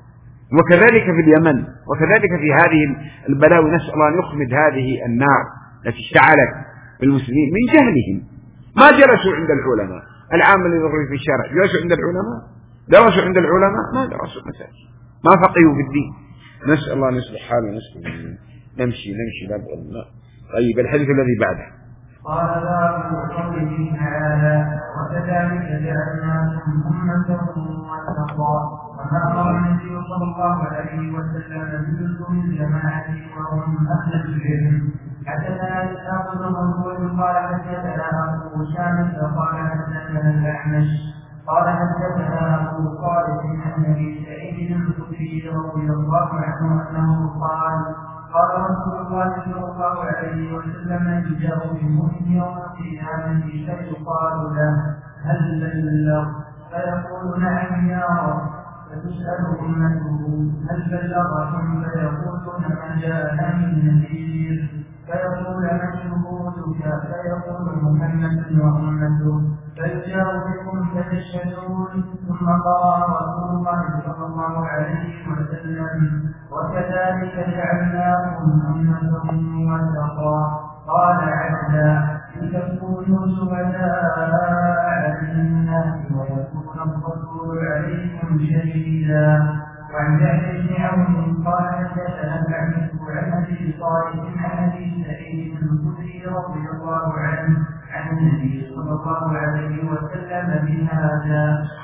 وكذلك في اليمن، وكذلك في هذه البلاوي. نسأل الله أن يخمد هذه النار التي اشتعلت بالمسلمين من جهلهم. ما جلسوا عند العلماء. العام اللي يضرب في الشارع جلسوا عند العلماء؟ درسوا عند العلماء؟ ما درسوا مساجد، ما فقهوا في الدين. نسأل الله أن يصلح حالنا ونسأل. نمشي نمشي لا الله. طيب الحديث الذي بعده. قال باب قوله تعالى وكذلك جعلناكم أمة وسطا وما أمر النبي صلى الله عليه وسلم بلزوم الجماعة وهم أهل العلم. حدثنا إسحاق بن منصور قال حدثنا أبو أسامة قال حدثنا الأعمش قال حدثنا أبو خالد عن أبي سعيد الخدري رضي الله عنه أنه قال قال رسول الله صلى الله عليه وسلم يجاء بمؤمن يوم القيامة فيقال له هل بلغ؟ فيقول نعم يا رب. فتسأل أمته هل بلغكم؟ فيقولون ما جاءنا من نذير. فيقول من شهودك؟ فيقول محمد وأمته. فيجاء بكم فتشهدون. ثم قال رسول الله صلى الله عليه وسلم وكذلك جعلناكم أمة وسطا. قال عبدا لتكونوا شهداء على الناس ويكون الرسول عليكم شهيدا. وعن جابر بن عون قال حدثنا الأعمش عن أبي صالح عن أبي سعيد الخدري رضي الله عنه عن النبي صلى الله عليه وسلم بهذا.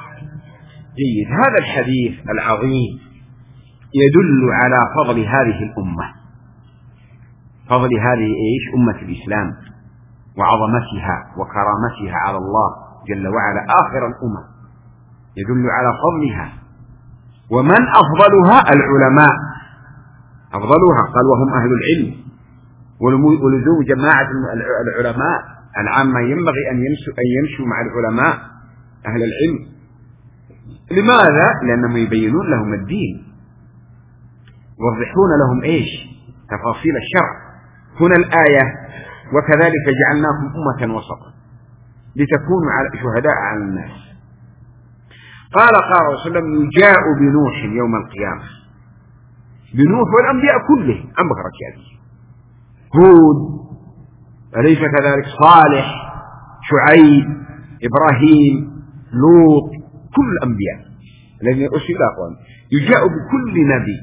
جيد. هذا الحديث العظيم يدل على فضل هذه الأمة، فضل هذه إيش أمة الإسلام وعظمتها وكرامتها على الله جل وعلا آخر الأمم، يدل على فضلها. ومن أفضلها؟ العلماء أفضلها، قال وهم أهل العلم. ولزوم جماعة العلماء العامة ينبغي أن يمشوا, أن يمشوا مع العلماء أهل العلم. لماذا؟ لأنهم يبينون لهم الدين، يوضحون لهم إيش تفاصيل الشرع. هنا الآية وكذلك جعلناكم أمة وسطا لتكونوا شهداء على الناس. قال قال رسول الله يجاء بنوح يوم القيامة، بنوح والأنبياء كلهم عن بكرة هذه، هود أليس كذلك، صالح، شعيب، إبراهيم، لوط، كل الأنبياء الذين أرسلوا أخوان. يجاء بكل نبي،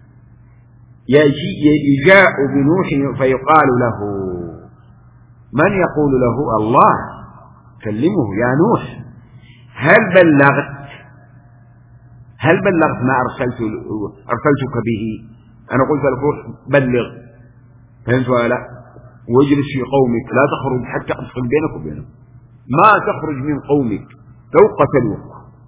يجاء بنوح فيقال له، من يقول له؟ الله كلمه يا نوح هل بلغت هل بلغت ما أرسلت أرسلتك به؟ أنا قلت لك بلغ، فهمت ولا لا؟ واجلس في قومك لا تخرج حتى أدخل بينك وبينهم، ما تخرج من قومك لو قتلوك،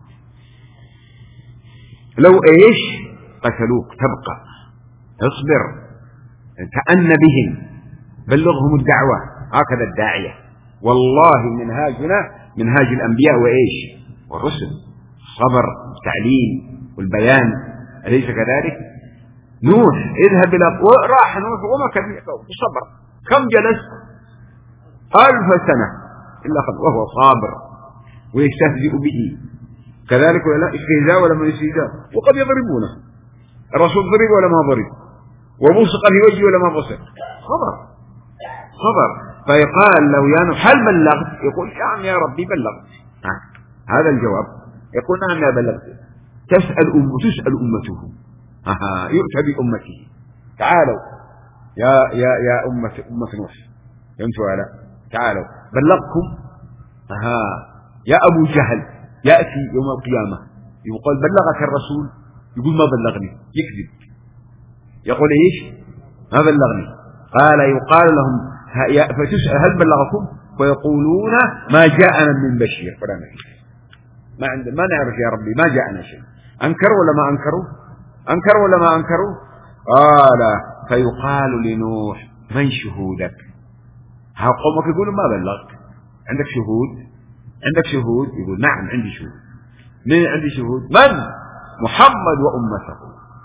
لو إيش قتلوك تبقى، اصبر تأن بهم، بلغهم الدعوة. هكذا الداعية. والله منهاجنا منهاج الأنبياء وإيش والرسل، الصبر والتعليم والبيان، أليس كذلك؟ نوح اذهب إلى راح نوح وما كان صبر، كم جلس؟ ألف سنة إلا وهو صابر ويستهزئ به. كذلك ولا استهزاء ولا من استهزاء، وقد يضربونه. الرسول ضرب ولا ما ضرب، وبصق في وجهه ولا ما بصق، صبر صبر. فيقال له يا نوح هل بلغت؟ يقول نعم يا ربي بلغت. هذا الجواب، يقول نعم يا بلغت. تسأل أم تسأل أمته، يؤتى بأمته، تعالوا يا يا يا أمة أمة نوح، فهمتوا ولا؟ تعالوا بلغكم. ها يا أبو جهل يأتي يوم القيامة يقول بلغك الرسول، يقول ما بلغني، يكذب، يقول إيش ما بلغني. قال يقال لهم فتسأل هل بلغكم؟ ويقولون ما جاءنا من بشير ولا نذير، ما عند ما نعرف يا ربي ما جاءنا شيء. أنكروا ولا ما أنكروا؟ أنكروا ولا ما أنكروا؟ قال فيقال لنوح من شهودك؟ ها قومك يقولوا ما بلغت، عندك شهود؟ عندك شهود؟ يقول نعم عندي شهود. من عندي شهود؟ من؟ محمد وأمته.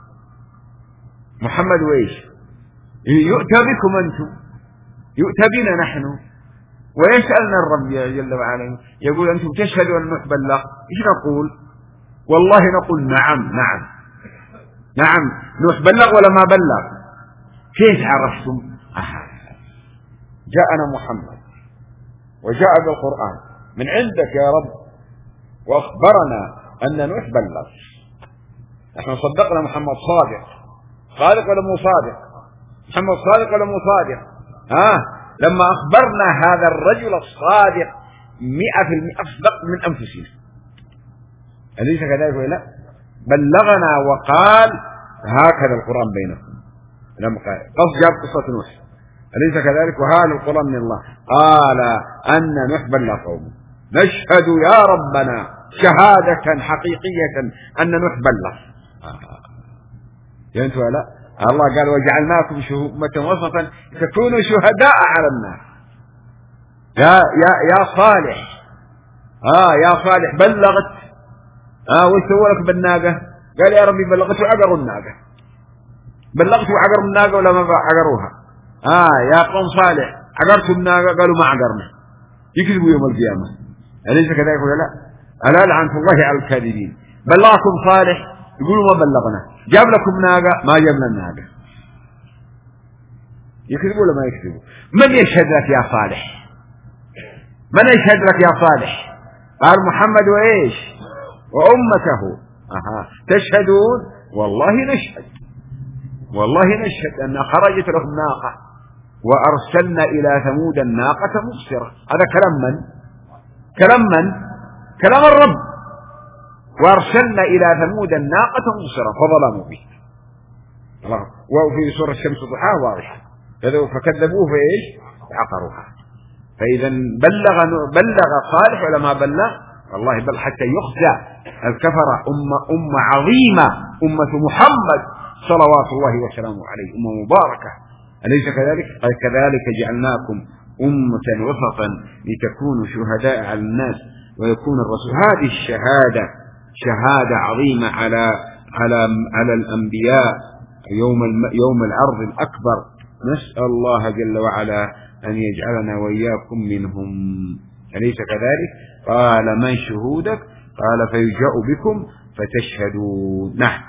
محمد وإيش؟ يؤتى بكم أنتم، يؤتى بنا نحن، ويسألنا الرب جل وعلا، يقول أنتم تشهدوا أن نبلغ، إيش نقول؟ والله نقول نعم نعم. نعم نوح بلغ ولا ما بلغ؟ كيف عرفتم؟ آه. جاءنا محمد وجاء بالقرآن من عندك يا رب وأخبرنا أن نوح بلغ، نحن صدقنا محمد صادق، صادق ولا مو صادق؟ محمد صادق ولا مو صادق؟ ها آه. لما أخبرنا هذا الرجل الصادق مئة في المئة أصدق من أنفسنا، أليس كذلك ولا لا؟ بلغنا وقال هكذا القرآن بينكم، لما قال قص جاب قصة نوح، أليس كذلك؟ وهذا القرآن من الله، قال أن نوح بلغ قومه، نشهد يا ربنا شهادة حقيقية أن نوح بلغ. فهمت ولا لا؟ الله قال وجعلناكم أمة وسطا تكونوا شهداء على الناس. يا يا يا صالح، اه يا صالح بلغت، اه وش سوى لك بالناقة؟ قال يا ربي بلغت وعقروا الناقة، بلغت وعقروا الناقة ولا ما عقروها؟ اه يا قوم صالح عقرتوا الناقة، قالوا ما عقرنا، يكذبوا يوم القيامة، أليس كذلك ولا لا؟ ألا لعنة الله على الكاذبين. بلغكم صالح يقولوا ما بلغنا، جاب لكم ناقة ما جابنا الناقة، يكذبوا ولا ما يكذبوا؟ من يشهد لك يا صالح؟ من يشهد لك يا صالح؟ قال محمد وإيش وأمته. أها تشهدون؟ والله نشهد، والله نشهد أن خرجت لهم ناقة وأرسلنا إلى ثمود الناقة مبصرة. هذا كلام من؟ كلام من؟ كلام الرب. وأرسلنا إلى ثمود الناقة مبصرة فظلموا به. وفي سورة الشمس ضحاها واضحة، فكذبوه فإيش؟ عقروها. فإذا بلغ بلغ صالح ولا ما بلغ؟ والله بل حتى يخزى الكفرة. أمة أمة عظيمة، أمة محمد صلوات الله وسلامه عليه، أمة مباركة، أليس كذلك؟ قال كذلك جعلناكم أمة وسطا لتكونوا شهداء على الناس ويكون الرسول. هذه الشهادة شهادة عظيمة على على على الأنبياء يوم يوم العرض الأكبر. نسأل الله جل وعلا أن يجعلنا وإياكم منهم، أليس كذلك؟ قال من شهودك؟ قال فيجاء بكم فتشهدون. نعم.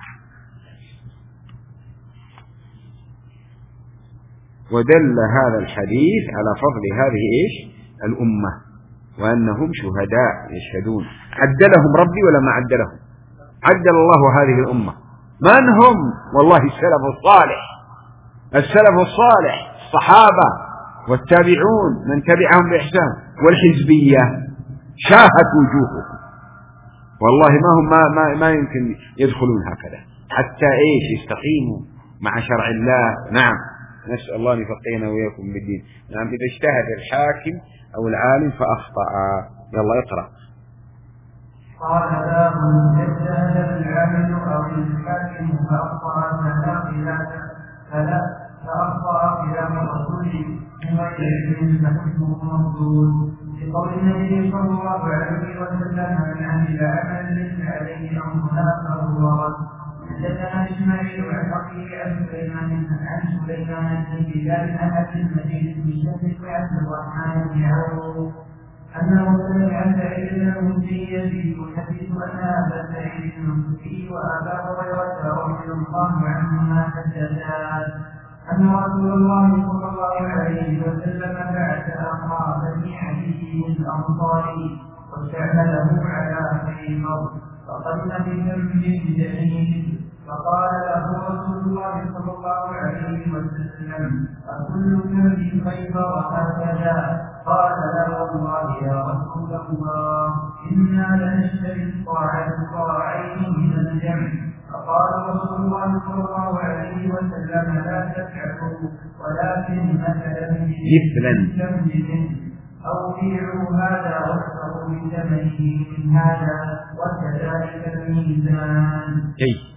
ودل هذا الحديث على فضل هذه إيش الأمة وأنهم شهداء يشهدون. عدلهم ربي ولا ما عدلهم؟ عدل الله هذه الأمة. من هم؟ والله السلف الصالح، السلف الصالح الصحابة والتابعون من تبعهم بإحسان، والحزبية شاهت وجوههم، والله ما هم ما, ما, ما يمكن يدخلون هكذا حتى إيش يستقيموا مع شرع الله. نعم نسأل الله أن يفقهنا وإياكم بالدين. نعم إذا اجتهد الحاكم أو العالم فأخطأ. يلا اقرأ. قال باب اجتهد العالم أو الحاكم فأخطأ فلا فأخطأ خلاف الرسول من غير علم فحكمه مردود، لقول النبي صلى الله عليه وسلم من عمل عملا ليس عليه أمرنا فهو رد. حدثنا إسماعيل عن أخيه عن سليمان عن سليمان بن بلال عن أبي المجيد بن شهر عبد الرحمن بن عوف أنه سمع سعيد المسيء يحدث أن أبا سعيد المسيء وأبا هريرة رضي الله عنهما حدثا أن رسول الله صلى الله عليه وسلم بعث أخا بني حديث الأنصاري واستعمله على خيبر، فقدم بذنب جليل، فقال له رسول الله صلى الله عليه وسلم أكل ذنب خيبر هكذا؟ قال لا والله يا رسول الله إنا لنشتري الطاعة طاعين من الجمع. فقال رسول الله صلى الله عليه وسلم لا تفعلوا ولكن مثلا مثلا أو بيعوا هذا واشتروا بثمنه من هذا وكذلك الميزان.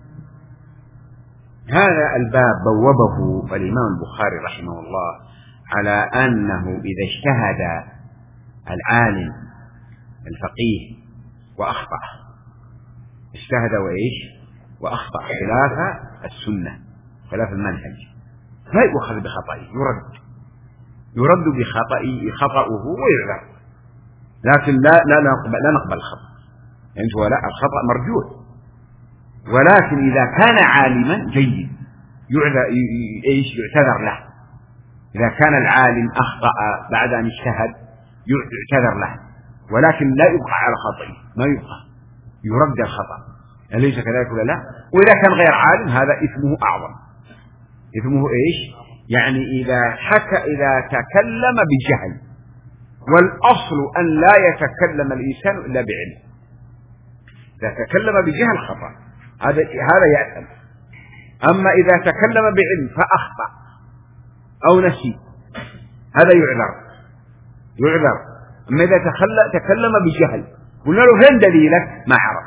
هذا الباب بوبه الإمام البخاري رحمه الله على أنه إذا اجتهد العالم الفقيه وأخطأ، اجتهد وإيش وأخطأ خلاف السنة خلاف المنهج، لا يؤخذ بخطئه، يرد يرد بخطئه خطأه ويعذر، لكن لا لا نقبل لا نقبل الخطأ، يعني لا الخطأ مرجوح ولكن إذا كان عالما جيد ايش يعتذر له. إذا كان العالم أخطأ بعد أن اجتهد يعتذر له، ولكن لا يبقى على خطئه، ما يبقى، يرد الخطأ، أليس كذلك ولا لا؟ وإذا كان غير عالم هذا إثمه أعظم. إثمه إيش؟ يعني إذا حكى إذا تكلم بجهل، والأصل أن لا يتكلم الإنسان إلا بعلم. إذا تكلم بجهل خطأ، هذا هذا يأثم. أما إذا تكلم بعلم فأخطأ أو نسي هذا يعذر يعذر. أما إذا تكلم بجهل قلنا له فين دليلك؟ ما عرف.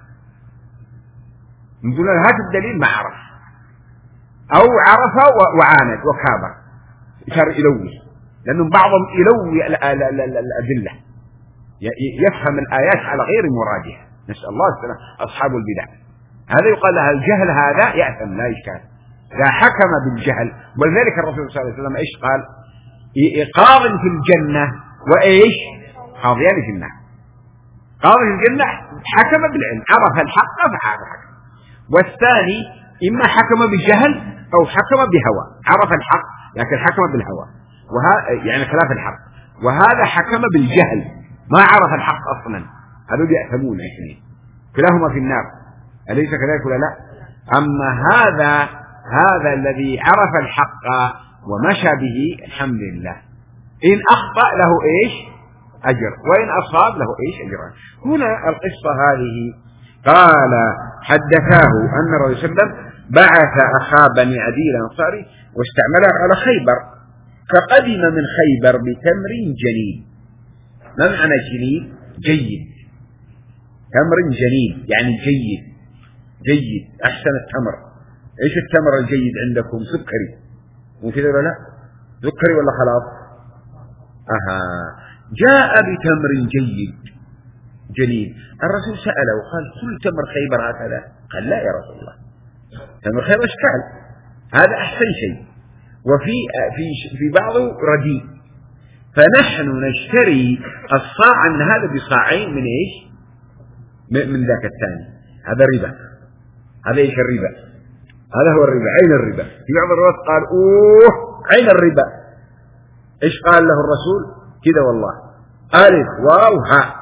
نقول له هات الدليل، ما عرف، أو عرف وعاند وكابر، صار يلوي، لأنه بعضهم يلوي الأدلة، يفهم الآيات على غير مرادها، نسأل الله السلامة. أصحاب البدع هذا يقال لها الجهل، هذا يأثم لا إشكال إذا حكم بالجهل. ولذلك الرسول صلى الله عليه وسلم إيش قال؟ قاض في الجنة وإيش قاضيان في النار. قاضي في الجنة حكم بالعلم، عرف الحق فهذا حكم، والثاني إما حكم بالجهل أو حكم بهوى، عرف الحق لكن حكم بالهوى، وهذا يعني خلاف الحق، وهذا حكم بالجهل ما عرف الحق أصلا، هذول يأثمون الاثنين كلاهما في النار، أليس كذلك ولا لا؟ أما هذا هذا الذي عرف الحق ومشى به الحمد لله، إن أخطأ له إيش أجر، وإن أصاب له إيش أجران. هنا القصة هذه قال حدثاه أن الرسول صلى الله عليه وسلم بعث أخا بني عدي الأنصاري واستعمله على خيبر، فقدم من خيبر بتمر جنين. ما معنى جنين؟ جيد، تمر جنين يعني جيد جيد أحسن التمر. إيش التمر الجيد عندكم؟ سكري مو كذا ولا لا؟ سكري ولا خلاص؟ أها. جاء بتمر جيد جنين. الرسول سأله وقال كل تمر خيبر هكذا؟ قال لا يا رسول الله، تمر خيبر أشكال، هذا أحسن شيء، وفي في في بعضه رديء، فنحن نشتري الصاع عن هذا بصاعين من إيش؟ من ذاك الثاني. هذا ربا. هذا إيش الربا؟ هذا هو الربا، عين الربا. في بعض الروايات قال أوه عين الربا. إيش قال له الرسول؟ كذا والله، ألف واو ها،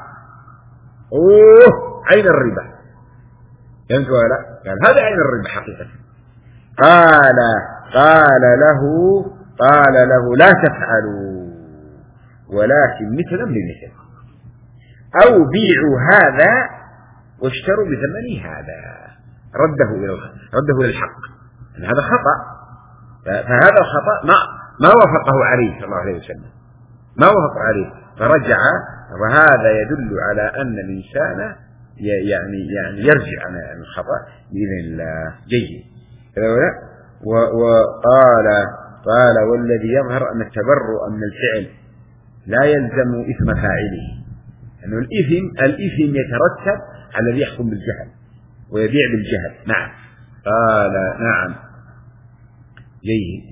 أوه عين الربا. فهمت ولا لا؟ قال هذا عين الربا حقيقة. قال قال له قال له لا تفعلوا ولكن مثلا بمثل، أو بيعوا هذا واشتروا بثمن هذا. رده إلى رده إلى الحق، يعني هذا خطأ، فهذا الخطأ ما ما وافقه عليه صلى الله عليه وسلم، ما وافق عليه، فرجع. وهذا يدل على أن الإنسان يعني يعني يرجع عن الخطأ بإذن الله. جيد. وقال قال والذي يظهر أن التبرؤ من الفعل لا يلزم إثم فاعله، أنه الإثم الإثم يترتب على الذي يحكم بالجهل ويبيع بالجهل. نعم. قال نعم. جيد.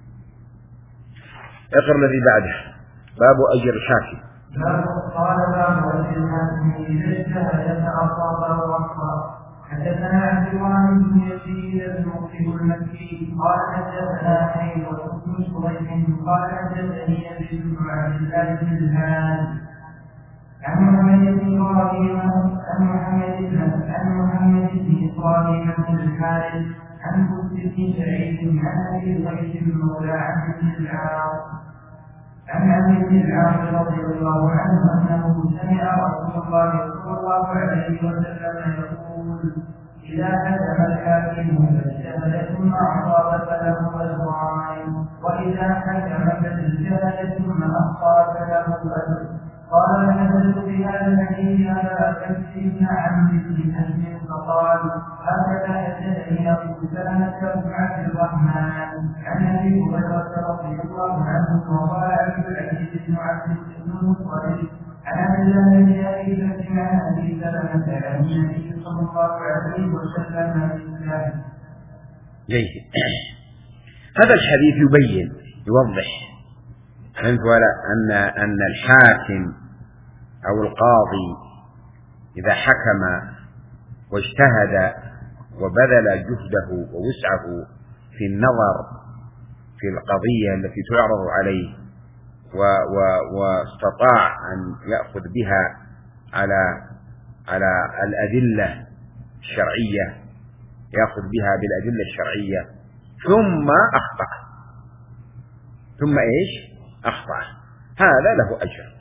اقرأ الذي بعده. باب أجر الحاكم. قال باب أجر الحاكم إذا اجتهد فأصاب وأخطأ. حدثنا عبد الله بن يزيد المقرئ المكي قال حدثنا حيوة بن شريح قال حدثني يزيد بن عبد الله بن الهاد عن محمد بن إبراهيم عن محمد بن عن محمد بن إبراهيم بن الحارث عن مسلم بن سعيد عن أبي الغيث المولى عن ابن العاص عن أبي بن العاص رضي الله عنه أنه سمع رسول الله صلى الله عليه وسلم يقول: إذا حكم الحاكم فاجتهد ثم أصاب فله أجران، وإذا حكم فاجتهد ثم أخطأ فله أجر. قال حدثت بهذا الحديث على كبش بن عمرو بن حزم فقال: هكذا حدثني أبو سلمة بن عبد الرحمن عن أبي هريرة رضي الله عنه وقال عبد العزيز بن عبد المطلب عن عبد الله بن أبي بكر عن أبي سلمة عن النبي صلى الله عليه وسلم بالله. جيد. هذا الحديث يبين يوضح فهمت ولا أن أن الحاكم أو القاضي إذا حكم واجتهد وبذل جهده ووسعه في النظر في القضية التي تعرض عليه و و واستطاع أن يأخذ بها على على الأدلة الشرعية، يأخذ بها بالأدلة الشرعية، ثم أخطأ ثم إيش أخطأ، هذا له أجر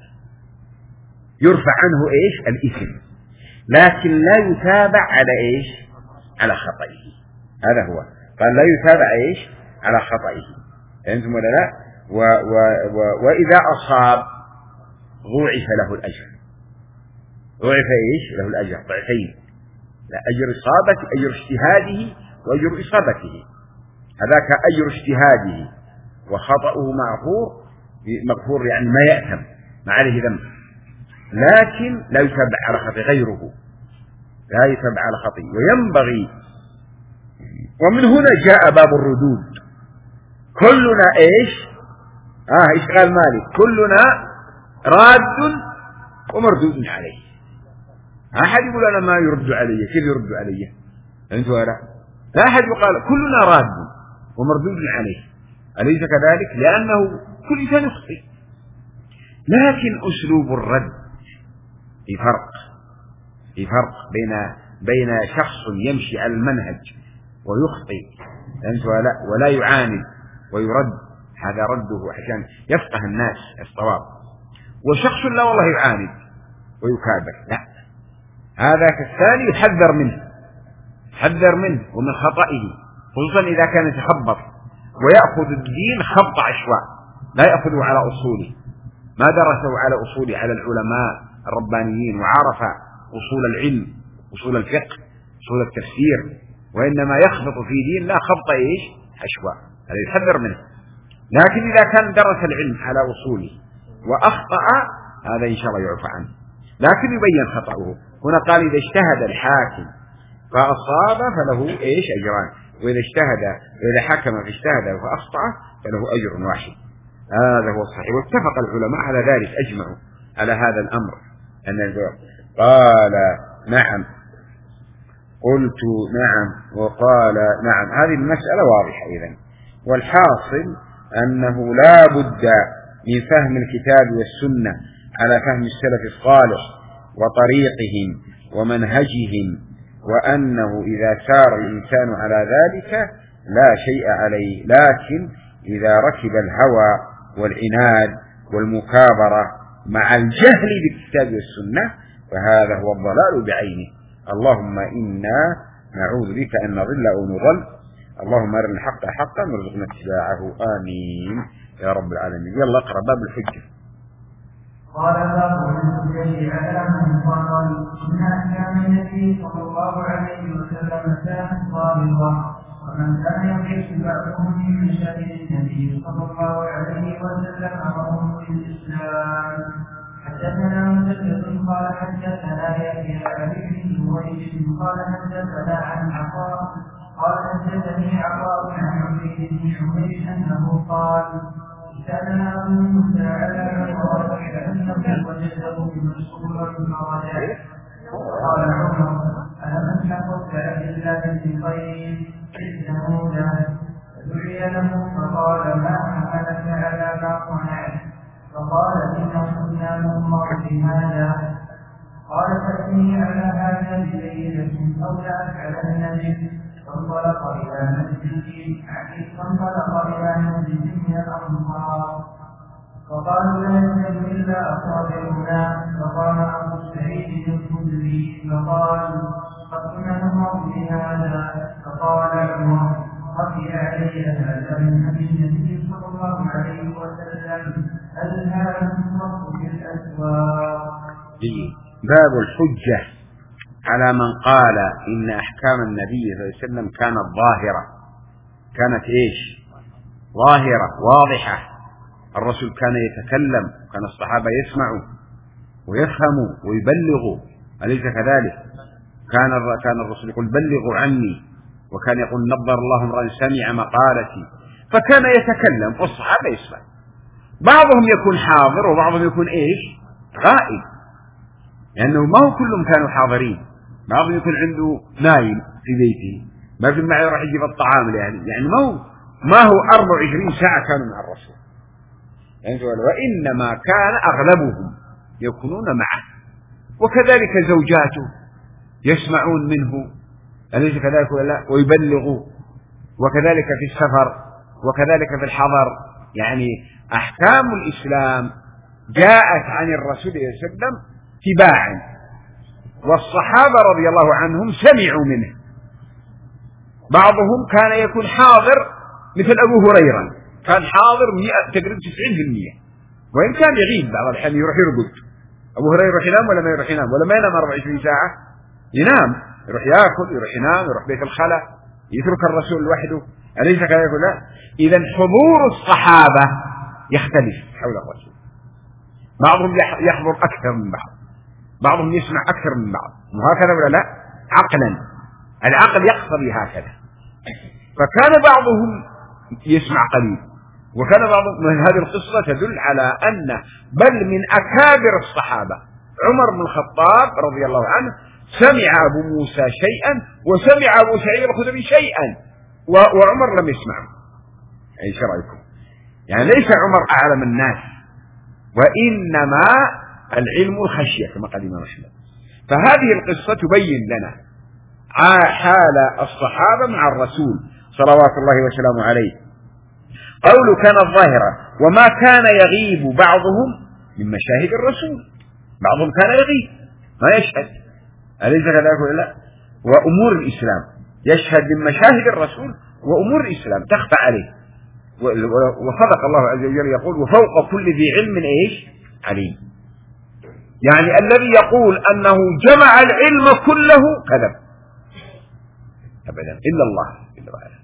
يرفع عنه إيش الإثم، لكن لا يتابع على إيش على خطئه. هذا هو قال لا يتابع إيش على خطئه، أنتم ولا لا؟ و و و وإذا أصاب ضوعف له الأجر، ضوعف إيش له الأجر ضعفين، لا أجر إصابة أجر اجتهاده وأجر إصابته، هذاك أجر اجتهاده وخطأه مغفور مغفور يعني ما يأثم ما عليه ذنب، لكن لا يتابع على خطئ غيره، لا يتابع على خطئ. وينبغي، ومن هنا جاء باب الردود، كلنا إيش آه إيش قال مالك كلنا راد ومردود عليه، أحد يقول أنا ما يرد علي، كيف يرد علي أنت ولا لا أحد يقال كلنا راد ومردود عليه، أليس كذلك؟ لأنه كل إنسان يخطئ، لكن أسلوب الرد في فرق في فرق بين بين شخص يمشي على المنهج ويخطئ أنت ولا ولا يعاند ويرد، هذا رده عشان يفقه الناس الصواب، وشخص لا والله يعاند ويكابر، لا، هذا كالثاني يحذر منه يحذر منه ومن خطئه، خصوصا إذا كان يتخبط ويأخذ الدين خبط عشواء، لا يأخذه على أصوله، ما درسه على أصوله على العلماء الربانيين وعرف أصول العلم أصول الفقه أصول التفسير، وإنما يخبط في دين لا خبط إيش عشواء، هذا يحذر منه. لكن إذا كان درس العلم على أصوله وأخطأ هذا إن شاء الله يعفى عنه، لكن يبين خطأه. هنا قال إذا اجتهد الحاكم فأصاب فله إيش أجران، وإذا اجتهد وإذا حكم فاجتهد فأخطأ فله أجر واحد، هذا هو الصحيح. واتفق العلماء على ذلك، أجمعوا على هذا الأمر أن قال نعم، قلت نعم وقال نعم، هذه المسألة واضحة إذن. والحاصل أنه لا بد من فهم الكتاب والسنة على فهم السلف الصالح وطريقهم ومنهجهم، وأنه إذا سار الإنسان على ذلك لا شيء عليه، لكن إذا ركب الهوى والعناد والمكابرة مع الجهل بالكتاب والسنة فهذا هو الضلال بعينه. اللهم إنا نعوذ بك أن نضل أو نضل، اللهم أرنا الحق حقا وارزقنا اتباعه، آمين يا رب العالمين. يلا اقرأ باب الحجة. قال باب الحجة على من قال إن أحكام النبي صلى الله عليه وسلم كانت ضابطة، ومن كان يقيس بعضهم من شأن النبي صلى الله عليه وسلم وهم في الإسلام. حدثنا مسدد قال حدثنا يحيى عن ابن جريج قال حدثنا عن عطاء قال حدثني عطاء عن عبيد بن حميد أنه قال كان أبو موسى على عمر كأنه وجده مسؤولا فرجع. قال عمر ألم تقل عبد الله بن قيس إذ موسى فدعي له فقال ما حملك على ما صنعت؟ فقال إن كنا نؤمر بهذا. قال فأتني على هذا بليلة أو لا على النبي. فانطلق إلى مسجد فانطلق إلى مسجد من الأنصار فقالوا لا يوجد إلا أصابعنا. فقال أبو سعيد الخدري فقال قد كنا نؤمر بهذا. فقال عمر خفي علي هذا من أبي النبي صلى الله عليه وسلم هل هذا النص في الأسواق. باب الحجة على من قال إن أحكام النبي صلى الله عليه وسلم كانت ظاهرة، كانت إيش ظاهرة واضحة، الرسول كان يتكلم، كان الصحابة يسمعوا ويفهموا ويبلغوا، أليس كذلك؟ كان كان الرسول يقول بلغوا عني، وكان يقول نظر الله امرأ سمع مقالتي، فكان يتكلم والصحابة يسمع، بعضهم يكون حاضر وبعضهم يكون إيش غائب، لأنه ما هو كلهم كانوا حاضرين، بعضهم يكون عنده نايم في بيته ما في معه يروح يجيب الطعام يعني يعني ما هو ما هو أربع وعشرين ساعة كانوا مع الرسول يعني وإنما كان أغلبهم يكونون معه، وكذلك زوجاته يسمعون منه أليس كذلك ولا لا ويبلغوا، وكذلك في السفر وكذلك في الحضر. يعني أحكام الإسلام جاءت عن الرسول صلى الله عليه وسلم تباعا، والصحابة رضي الله عنهم سمعوا منه. بعضهم كان يكون حاضر مثل أبو هريرة كان حاضر تقريبا تسعين بالمئة، وإن كان يغيب بعض الأحيان يروح يرقد. أبو هريرة يروح ينام ولا ما يروح ينام ولا ما ينام أربعة وعشرين ساعة؟ ينام، يروح يأكل يروح ينام يروح بيت الخلاء، يترك الرسول لوحده أليس كذا يقول لا. إذا حضور الصحابة يختلف حول الرسول، بعضهم يحضر أكثر من بعض، بعضهم يسمع أكثر من بعض، وهكذا ولا لا؟ عقلا العقل يقتضي هكذا. فكان بعضهم يسمع قليل، وكان بعضهم من هذه القصة تدل على أن بل من أكابر الصحابة عمر بن الخطاب رضي الله عنه سمع أبو موسى شيئا وسمع أبو سعيد الخدري شيئا وعمر لم يسمعه. أي شو رأيكم؟ يعني ليس عمر أعلم الناس، وإنما العلم الخشية كما قال الإمام أحمد. فهذه القصة تبين لنا حال الصحابة مع الرسول صلوات الله وسلامه عليه. قوله كانت ظاهرة وما كان يغيب بعضهم من مشاهد الرسول، بعضهم كان يغيب ما يشهد أليس كذلك ولا لا؟ وأمور الإسلام يشهد من مشاهد الرسول وأمور الإسلام تخفى عليه. وصدق الله عز وجل يقول وفوق كل ذي علم إيش عليم. يعني الذي يقول أنه جمع العلم كله كذب أبدا إلا الله جل وعلا.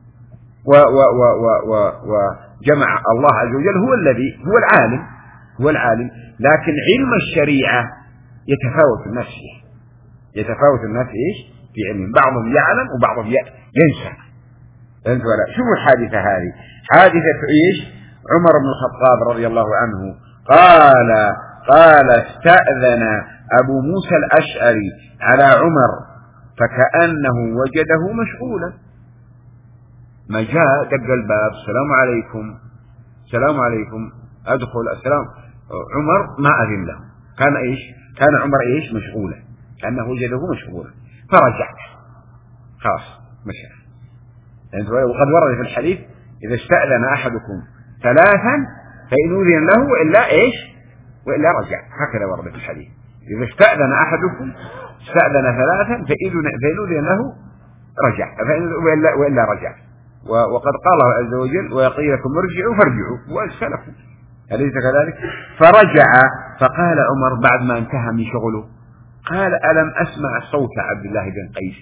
وجمع الله عز وجل هو الذي هو العالم هو العالم لكن علم الشريعة يتفاوت الناس فيه، يتفاوت الناس إيش في علم، بعضهم يعلم وبعضهم ينسى. أنت ولا شوفوا الحادثة هذه حادثة إيش عمر بن الخطاب رضي الله عنه قال قال استأذن أبو موسى الأشعري على عمر فكأنه وجده مشغولا، ما جاء دق الباب السلام عليكم السلام عليكم أدخل السلام، عمر ما أذن له، كان إيش كان عمر إيش مشغولا كأنه وجده مشغولا فرجع خلاص مشى. وقد ورد في الحديث إذا استأذن أحدكم ثلاثا فإن أذن له وإلا إيش وإلا رجع، هكذا ورد في الحديث إذا استأذن أحدكم استأذن ثلاثا فإن أذن له رجع وإلا, وإلا رجع. وقد قال الله عز وجل ويقول لكم ارجعوا فارجعوا وأسفلكم أليس كذلك؟ فرجع فقال عمر بعد ما انتهى من شغله قال ألم أسمع صوت عبد الله بن قيس؟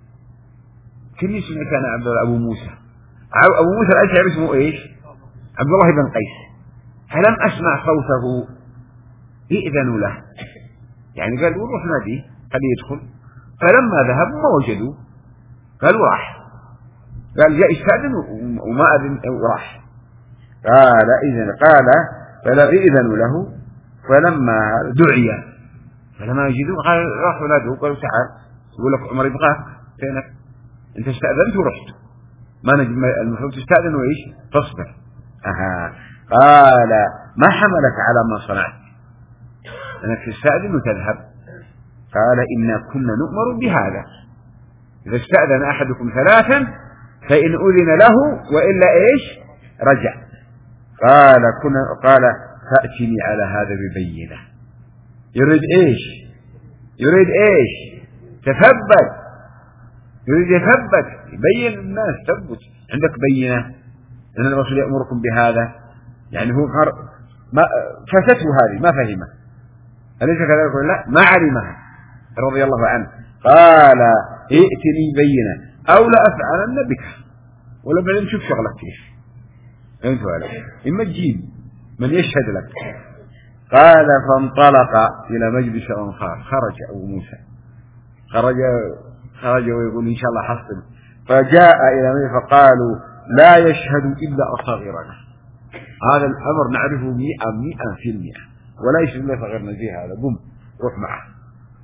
كل اسمه كان عبد أبو موسى أبو موسى الأشعري اسمه إيش عبد الله بن قيس، ألم أسمع صوته إئذنوا له، يعني قال روح ناديه خليه يدخل. فلما ذهب ما وجدوا قالوا راح، قال جاء يستأذن وما أذن وراح. قال إذن قال فلا إذن له فلما دعي فلما يجدوا قال راحوا نادوا قالوا تعال يقول لك عمر يبغاك فينك أنت استأذنت ورحت ما نجم المفروض تستأذن وإيش تصبر. أها قال ما حملك على ما صنعت أنك تستأذن وتذهب؟ قال إنا كنا نؤمر بهذا إذا استأذن أحدكم ثلاثا فإن أذن له وإلا إيش رجع. قال كنا قال فأتني على هذا ببينة، يريد إيش يريد إيش تثبت، يريد يثبت يبين الناس ثبت عندك بينة أن الرسول يأمركم بهذا، يعني هو ما فسته هذه ما فهمه أليس كذلك ولا لا؟ ما علمها رضي الله عنه. قال ائتني بينة أو لا أفعلن بك ولا بعدين شوف شغلك كيف أنت ولا إما تجيب من يشهد لك. قال فانطلق إلى مجلس أنصار، خرج أبو موسى خرج خرج ويقول إن شاء الله حصل، فجاء إلى مجلس فقالوا لا يشهد إلا أصاغرنا، هذا الأمر نعرفه مئة مئة في المئة ولا يشهد إلا صغيرنا زي هذا قم روح معه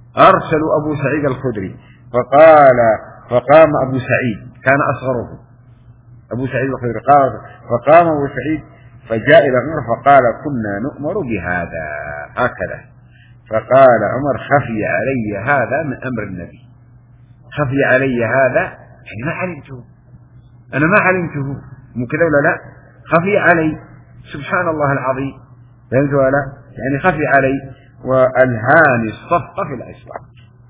أرسلوا أبو سعيد الخدري فقال فقام أبو سعيد كان أصغره أبو سعيد الخدري قال فقام أبو سعيد فجاء إلى عمر فقال كنا نؤمر بهذا هكذا. فقال عمر خفي علي هذا من أمر النبي، خفي علي هذا يعني ما علمته، أنا ما علمته مو كذا ولا لا، خفي علي سبحان الله العظيم، فهمت ولا لا؟ يعني خفي علي وألهاني الصفقة في الأسواق،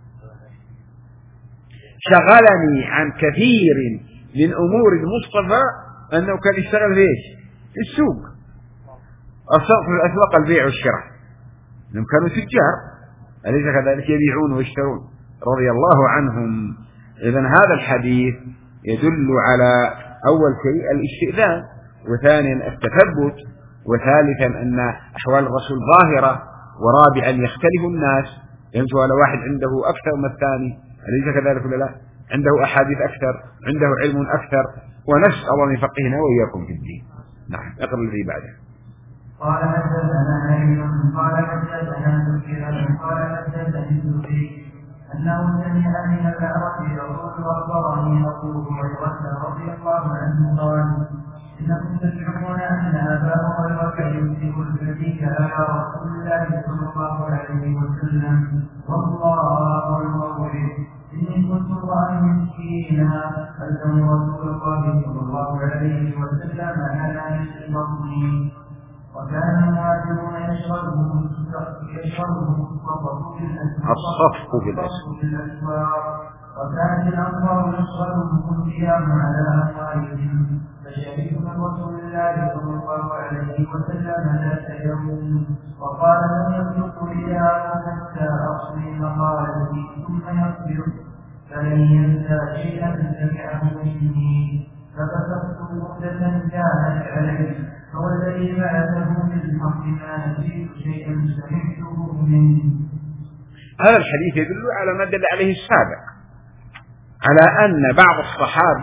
شغلني عن كثير من أمور المصطفى أنه كان يشتغل في إيش؟ في السوق، الصفق في الأسواق البيع والشراء، إنهم كانوا تجار أليس كذلك يبيعون ويشترون رضي الله عنهم. إذن هذا الحديث يدل على أول شيء الاستئذان، وثانيا التثبت، وثالثا أن أحوال الرسول ظاهرة، ورابعا يختلف الناس، فهمت ولا واحد عنده أكثر من الثاني أليس كذلك ولا لا؟ عنده أحاديث أكثر، عنده علم أكثر، ونسأل الله أن يفقهنا وإياكم في الدين. نعم اقرأ الذي بعده. قال حدثنا علي قال حدثنا سفيان قال حدثني الزهري أنه سمع من الأعرج يقول أخبرني أبو هريرة رضي الله عنه قال إنكم تزعمون أن أبا هريرة يمسك الحديث على رسول الله صلى الله عليه وسلم والله الموعد إني كنت امرأ مسكينا ألزم رسول الله صلى الله عليه وسلم على نفس بطني وكان المهاجرون يشربهم يشربهم الصفق في الأسواق وكانت الأنصار يشربهم القيام على أموالهم فشهدت من رسول الله صلى الله عليه وسلم ذات يوم وقال لم يصدق رياء حتى أصلي مقالتي ثم يصبر فلن ينسى شيئا سمعه مني فبسطت مدة كانت عليه فوالذي بعثه بالحق ما نسيت شيئا سمعته منه. هذا الحديث يدل على ما دل عليه السابق، على أن بعض الصحابة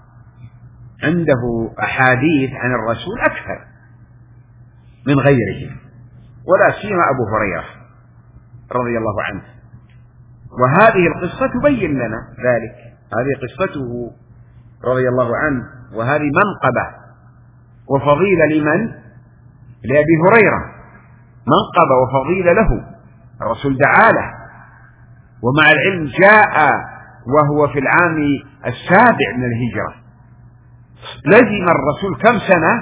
عنده أحاديث عن الرسول أكثر من غيره، ولا سيما أبو هريرة رضي الله عنه، وهذه القصة تبين لنا ذلك، هذه قصته رضي الله عنه، وهذه منقبة وفضيلة لمن؟ لأبي هريرة، منقبة وفضيلة له، الرسول دعا له، ومع العلم جاء وهو في العام السابع من الهجرة، لزم الرسول كم سنة؟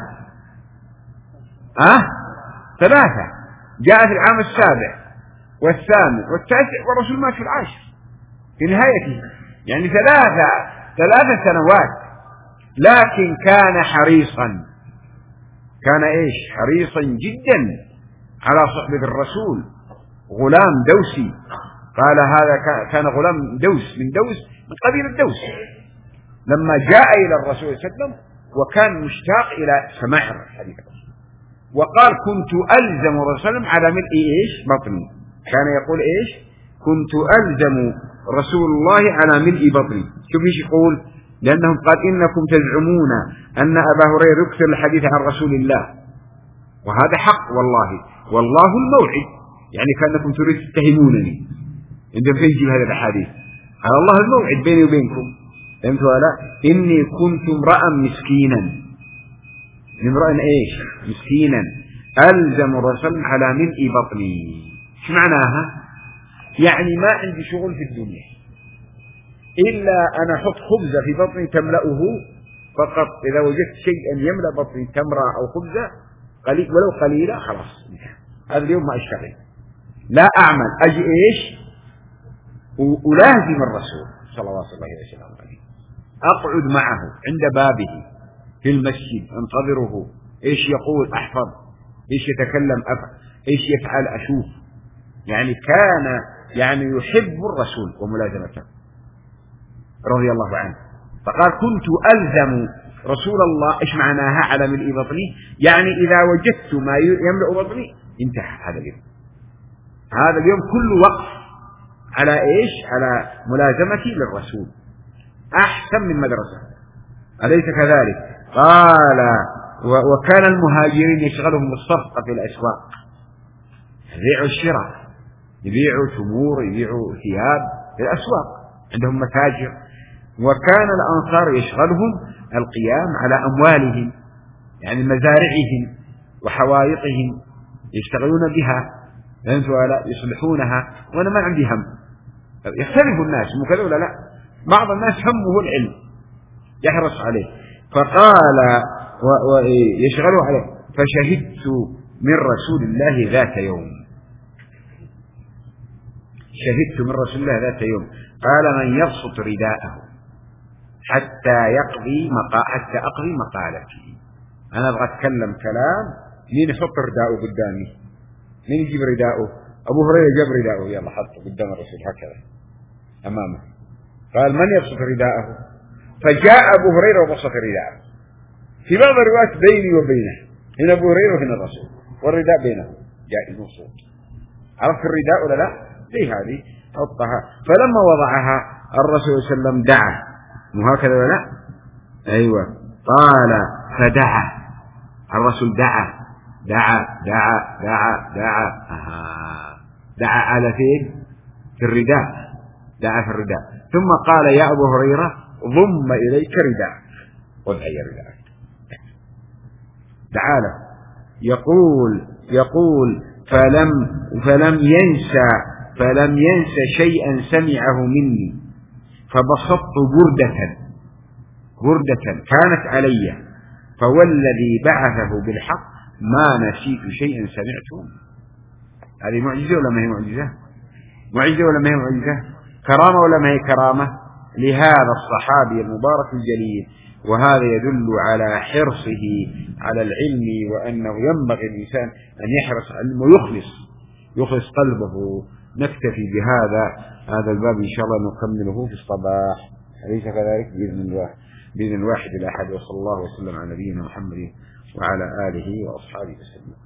أه؟ ثلاثة، جاء في العام السابع والثامن والتاسع والرسول مات في العاشر في نهايته، يعني ثلاثة ثلاثة سنوات، لكن كان حريصا، كان إيش؟ حريصا جدا على صحبة الرسول، غلام دوسي، قال هذا كان غلام دوس من دوس من قبيل الدوس، لما جاء إلى الرسول صلى الله عليه وسلم وكان مشتاق إلى سماع حديث الرسول، وقال كنت ألزم الرسول صلى الله عليه وسلم على ملء إيش؟ بطني، كان يقول إيش؟ كنت ألزم رسول الله على ملء بطني. شوف إيش يقول؟ لأنهم قال إنكم تزعمون أن أبا هريرة يكثر الحديث عن رسول الله، وهذا حق والله، والله الموعد، يعني كأنكم تريد تتهمونني عندما تجي هذه الأحاديث، على الله الموعد بيني وبينكم، فهمت ولا؟ إني كنت امرأ مسكينا، امرأ إيش؟ مسكينا ألزم الرسول على ملء بطني. شو معناها؟ يعني ما عندي شغل في الدنيا إلا أنا أحط خبزة في بطني تملأه فقط، إذا وجدت شيئا يملأ بطني تمرة أو خبزة قليل ولو قليلة خلاص هذا اليوم ما أشتغل، لا أعمل، أجي إيش؟ ألازم الرسول صلى الله عليه وسلم، أقعد معه عند بابه في المسجد أنتظره، إيش يقول أحفظ، إيش يتكلم أفعل، إيش يفعل أشوف، يعني كان يعني يحب الرسول وملازمته رضي الله عنه. فقال كنت ألزم رسول الله، إيش معناها على ملء بطني؟ يعني إذا وجدت ما يملأ بطني انتهى هذا اليوم، هذا اليوم كله وقف على إيش؟ على ملازمتي للرسول، أحسن من مدرسة، أليس كذلك؟ قال وكان المهاجرين يشغلهم الصفقة في الأسواق، البيع والشراء، يبيعوا تمور، يبيعوا ثياب في الأسواق، عندهم متاجر. وكان الأنصار يشغلهم القيام على أموالهم، يعني مزارعهم وحوائطهم يشتغلون بها، ولا يصلحونها. وأنا ما عندي هم. يختلف الناس مو كذا ولا لا؟ بعض الناس همه العلم يحرص عليه. فقال ويشغلوا عليه. فشهدت من رسول الله ذات يوم، شهدت من رسول الله ذات يوم قال: من يبسط رداءه حتى يقضي مقا... حتى أقضي مقالتي. أنا أبغى أتكلم كلام، مين يحط رداءه قدامي؟ مين يجيب رداءه؟ أبو هريرة جاب رداءه، يلا حطه قدام الرسول هكذا أمامه. قال: من يبسط رداءه؟ فجاء أبو هريرة وبسط رداءه. في بعض الروايات بيني وبينه، هنا أبو هريرة وهنا الرسول، والرداء بينه جائز مبسوط. عرفت الرداء ولا لا؟ زي هذه حطها. فلما وضعها الرسول صلى الله عليه وسلم دعا، مو هكذا ولا لا؟ أيوة. قال فدعا الرسول، دعا دعا دعا دعا دعا آه. دعا على فين؟ في الرداء، دعا في الرداء. ثم قال: يا أبو هريرة ضم إليك رداء، وضعي رداء. دعا له. يقول يقول فلم فلم ينسى فلم ينسى شيئا سمعه مني، فبسطت بردة بردة كانت علي، فوالذي بعثه بالحق ما نسيت شيئا سمعته. هذه معجزة ولا ما هي معجزة؟ معجزة ولا ما هي معجزة؟ كرامة ولا ما هي كرامة؟ لهذا الصحابي المبارك الجليل. وهذا يدل على حرصه على العلم، وأنه ينبغي الإنسان أن يحرص على العلم ويخلص يخلص قلبه. نكتفي بهذا هذا الباب إن شاء الله نكمله في الصباح، أليس كذلك؟ بإذن الله بإذن الواحد الأحد. وصلى الله وسلم على نبينا محمد وعلى آله وأصحابه وسلم.